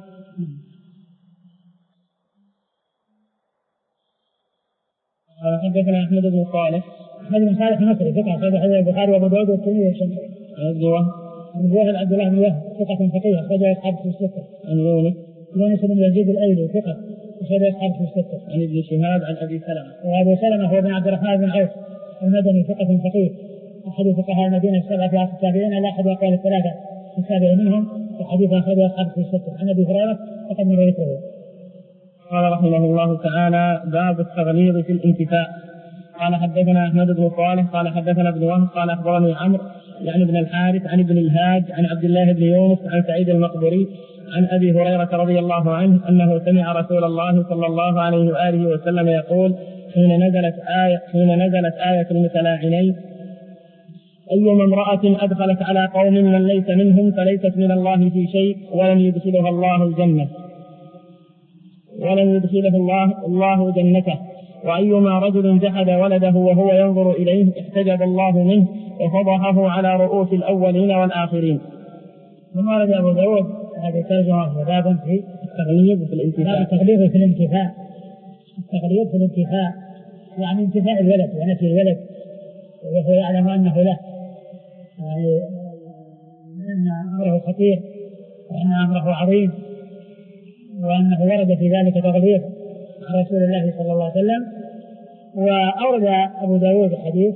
حدثنا أحمد بن صالح أحمد بن صالح المصري ثقة أخرج حديث البخاري وأبو داود والترمذي والشافعي. عن ابن وهب عن وهب عبد الله بن وهب ثقة فقيه أخرج أصحاب في الستة. عن يونس يونس بن يزيد الأيلي ثقة أخرج أصحاب في الستة. عن ابن شهاب عن أبي سلمة وأبو سلمة هو بن عبد الرحمن بن عوف المدني ثقة فقيه أحد فقهاء المدينة السبعة في عصر التابعين لا أحد أقوال الثلاثة السابع منهم وحديث أخرج أصحاب في الستة. عن أبي هريرة فقد مر ذكره. قال رحمه الله تعالى باب التغليظ في الانتفاء. قال حدثنا أحمد بن صالح قال حدثنا ابن وهب قال أخبرني عمرو يعني بن الحارث عن ابن الهاج عن عبد الله بن يونس عن سعيد المقبري عن أبي هريرة رضي الله عنه أنه سمع رسول الله صلى الله عليه وآله وسلم يقول حين نزلت آية حين نزلت آية المتلاعنين أيما امرأة أدخلت على قوم من ليس منهم فليست من الله في شيء ولن يدخلها الله الجنة ولن يدخله الله الله جنته وأيما رجل جحد ولده وهو ينظر إليه احتجب الله منه وفضحه على رؤوس الأولين والآخرين. ثم ورد أبو داود هذه ترجمة باب في التغليظ في الانتفاع. التغليظ في الانتفاع التغليظ في الانتفاع يعني انتفاع الولد ونفي الولد وهو يعلم أنه له يعني أن أمره خطير وأن أمره عظيم وأنه ورد في ذلك تغليظ رسول الله صلى الله عليه وسلم. وأورد أبو داود حديث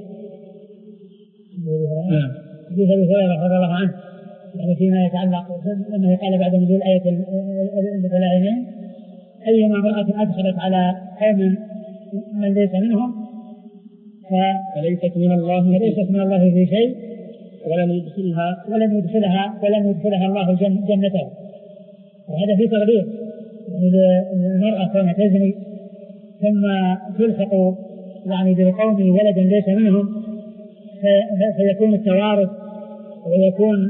حديث أبي هريرة رضي الله عنه يعني فيما يتعلق أنه قال بعد نزول آية المتلاعنين أيما امرأة أدخلت على قوم من ليس منهم فليست من الله فليست من الله في شيء ولن يدخلها ولن يدخلها ولن يدخلها الله جنته. وهذا في تغليظ المرأة كانت تزني ثم تلحق يعني بالقوم ولد ليس منهم فيكون التوارث ويكون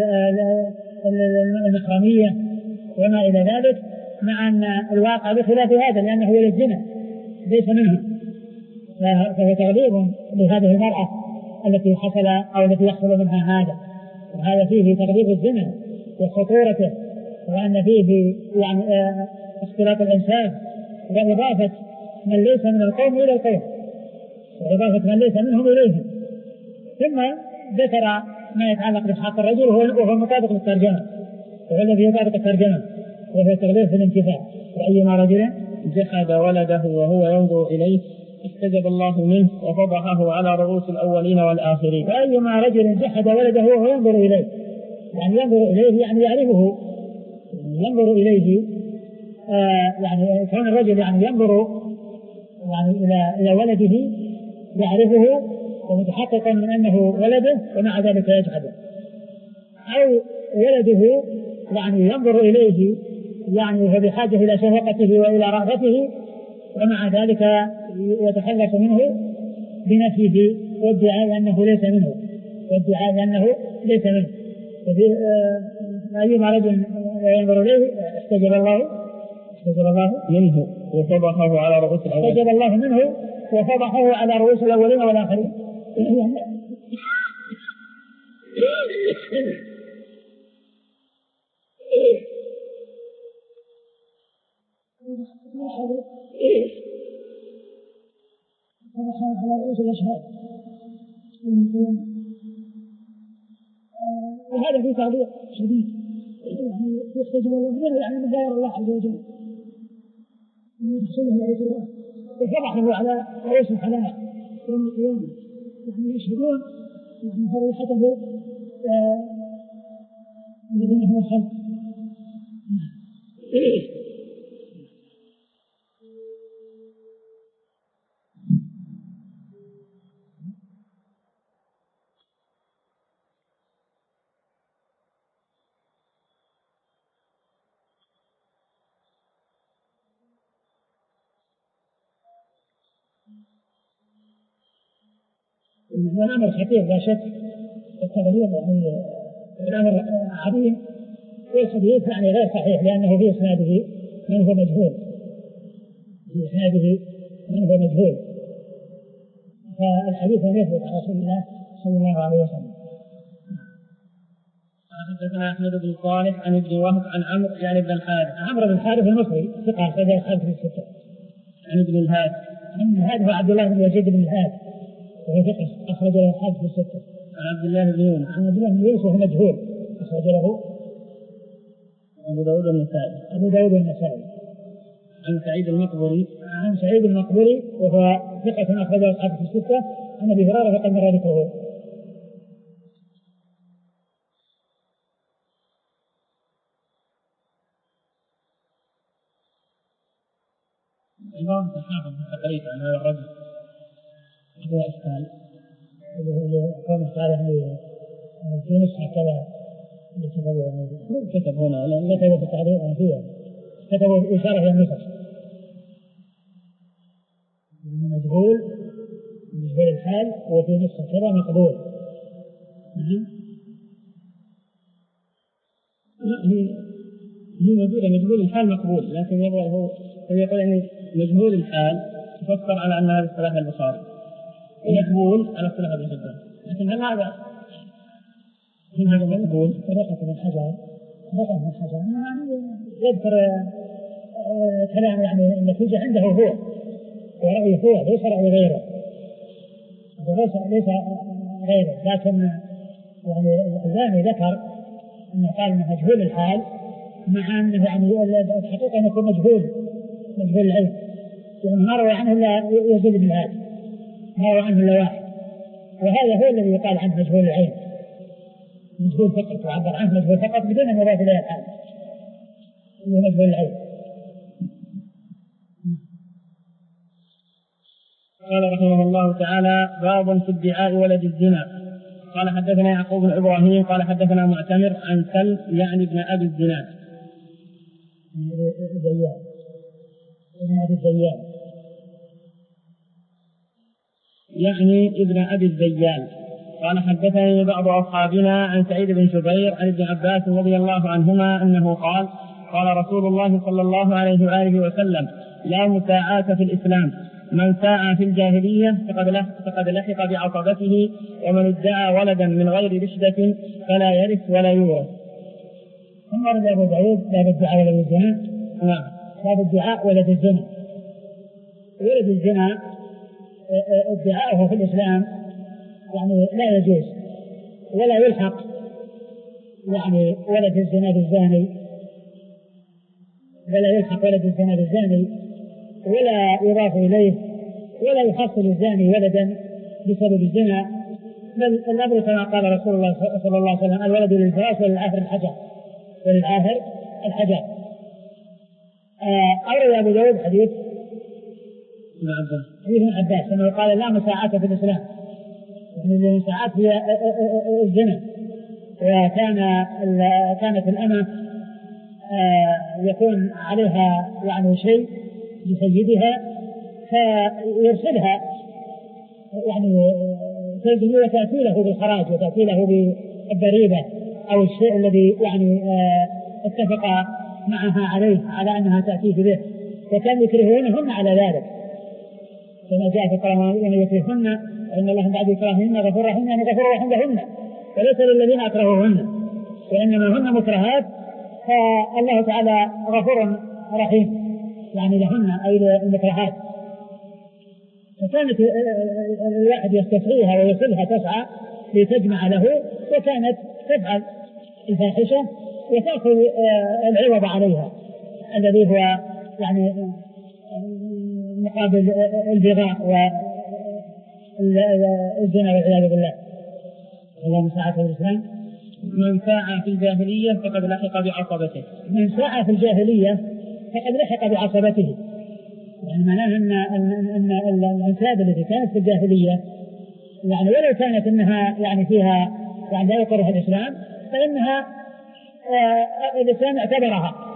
المحرمية وما إلى ذلك مع أن الواقع بخلاف هذا لأنه ولد زنا ليس منهم فهو تغليظ لهذه المرأة التي حصل أو التي يحصل منها هذا. وهذا فيه تغليظ الزنا وخطورته وأن فيه يعني اختلاط الأنساب وإضافة من ليس من القوم إلى القوم وإضافة من ليس منهم إليهم. ثم ذكر ما يتعلق بحق الرجل وهو مطابق للترجمة وهو الذي يطابق الترجمة وهو التغليظ في الانتفاع. وأيما رجل جحد ولده وهو ينظر إليه استجب الله منه وفضحه على رؤوس الأولين والآخرين. وأيما رجل جحد ولده وهو ينظر إليه يعني ينظر إليه يعني يعرفه ينظر إليه آه يعني كون الرجل يعني ينظر يعني إلى إلى ولده يعرفه ومتحققا من أنه ولده ومع ذلك يجحده أو ولده يعني ينظر إليه يعني وهو بحاجة إلى شفقته وإلى رغبته ومع ذلك يتخلص منه بنفيه وادعاء أنه ليس منه وادعاء أنه ليس منه. أيما رجل ينظر إليه استجب الله استجب الله منه وفضحه على رؤوس الأولين استجب الله منه وفضحه على رؤوس الأولين والآخرين. على رؤوس الأشهاد وهذا فيه تعليق شديد يعني يستجيب الله يعني من غير الله عز وجل ويحصله أجره وفرحه على رؤوس الحلال يوم القيامة يعني يشهدون يعني فرحته الذين هم الخلق. هو الأمر خطير لا شك التغليظ يعني الأمر عظيم والحديث يعني غير صحيح لأنه في إسناده من هو مجهول في إسناده من هو مجهول فالحديث لم يثبت عن رسول الله صلى الله عليه وسلم. حدثنا أحمد بن صالح عن ابن وهب عن عمرو يعني ابن الحارث عمرو بن الحارث المصري ثقة أخرج أصحابه في الستة. عن ابن الهاد عن الهاد هو عبد الله بن يزيد بن الهاد وهو ثقة أخرج له أصحابه في الستة. عن عبد الله بن يونس عن عبد الله بن يونس وهو مجهول أخرج له أبو داود النسائي أبو داود النسائي. عن سعيد المقبري عن سعيد المقبري وهو ثقة أخرج له أصحابه في الستة عن أبي هريرة فقد مر ذكره. الإمام الحافظ في التقريب عن هذا الرجل هذا إشكال اللي قام قال يعني في نسخة كذا اللي كتبوا يعني كتب هنا لا كتبوا في التعليق يعني فيها كتبوا إشارة إلى النسخ يعني مجهول مجهول الحال وفي نسخة كذا مقبول. لا هي هي موجودة مجهول الحال مقبول لكن يبغى هو يقول يعني مجهول الحال تفسر على أن هذا اصطلاح البخاري مقبول على اصطلاح ابن حبان لكن هل هذا من هذا مقبول طريقة من حجر طريقة من حجر يعني يذكر كلام يعني النتيجة عنده هو ورأيه هو ليس رأي غيره ليس ليس غيره لكن يعني الزاني ذكر أنه قال أنه مجهول الحال مع أنه يعني الحقيقة أنه يكون مجهول مجهول العلم يعني ما روى عنه إلا يزيد بن الهاد ما روى عنه إلا واحد وهذا هو الذي يقال عنه مجهول العلم مجهول فقط وعبر عنه مجهول فقط بدون أن يضاف إليه الحال هو مجهول العلم. قال رحمه الله تعالى باب في ادعاء ولد الزنا. قال حدثنا يعقوب بن إبراهيم قال حدثنا معتمر عن سلم يعني ابن أبي الزناد الزيان ابن الزيان يعني ابن أبي الزيان. قال حدثني بعض أصحابنا عن سعيد بن جبير عن ابن عباس رضي الله عنهما أنه قال قال رسول الله صلى الله عليه وآله وسلم لا مساعاة في الإسلام من ساعى في الجاهلية فقد لحق بعصبته ومن ادعى ولدا من غير رشدة فلا يرث ولا يورث. ثم ورد أبو داود باب ادعاء ولد الزنا. نعم باب ادعاء ولد الزنا. ولد الزنا ادعاؤه في الإسلام يعني لا يجوز ولا يلحق يعني ولد الزنا بالزاني ولا يلحق ولد الزنا بالزاني ولا يضاف إليه ولا يحصل الزاني ولدا بسبب الزنا بل الأمر كما قال رسول الله صلى الله عليه وسلم الولد للفراش وللعاهر الحجر وللعاهر الحجر. أورد أبو داود حديث ابن عباس حديث ابن عباس أنه قال لا مساعاة في الإسلام يعني المساعاة هي الزنا وكان كانت الأمة يكون عليها يعني شيء لسيدها فيرسلها يعني تجري وتأتي له بالخراج وتأتي له بالضريبة أو الشيء الذي يعني اتفق معها عليه على أنها تأتيه به وكان يكرهونهن على ذلك كما جاء في القرآن ومن يكرهن إن الله بعد إكراههن غفور رحيم يعني غفور رحيم لهن وليس للذين أكرهوهن وإنما هن مكرهات فالله تعالى غفور رحيم يعني لهن أي المكرهات. فكانت الواحد يستسعيها ويصلها تسعى لتجمع له وكانت تفعل الفاحشة وتأخذ العوض عليها الذي هو يعني مقابل البغاء والزنا والعياذ بالله. اللهم ساعة في الإسلام. من ساعة في الجاهلية فقد لحق بعصبته. من ساعة في الجاهلية فقد لحق بعصبته، يعني معناه أن أن أن الأنساب التي كانت في الجاهلية يعني ولو كانت إنها يعني فيها يعني لا يقرها الإسلام، فإنها الإسلام اعتبرها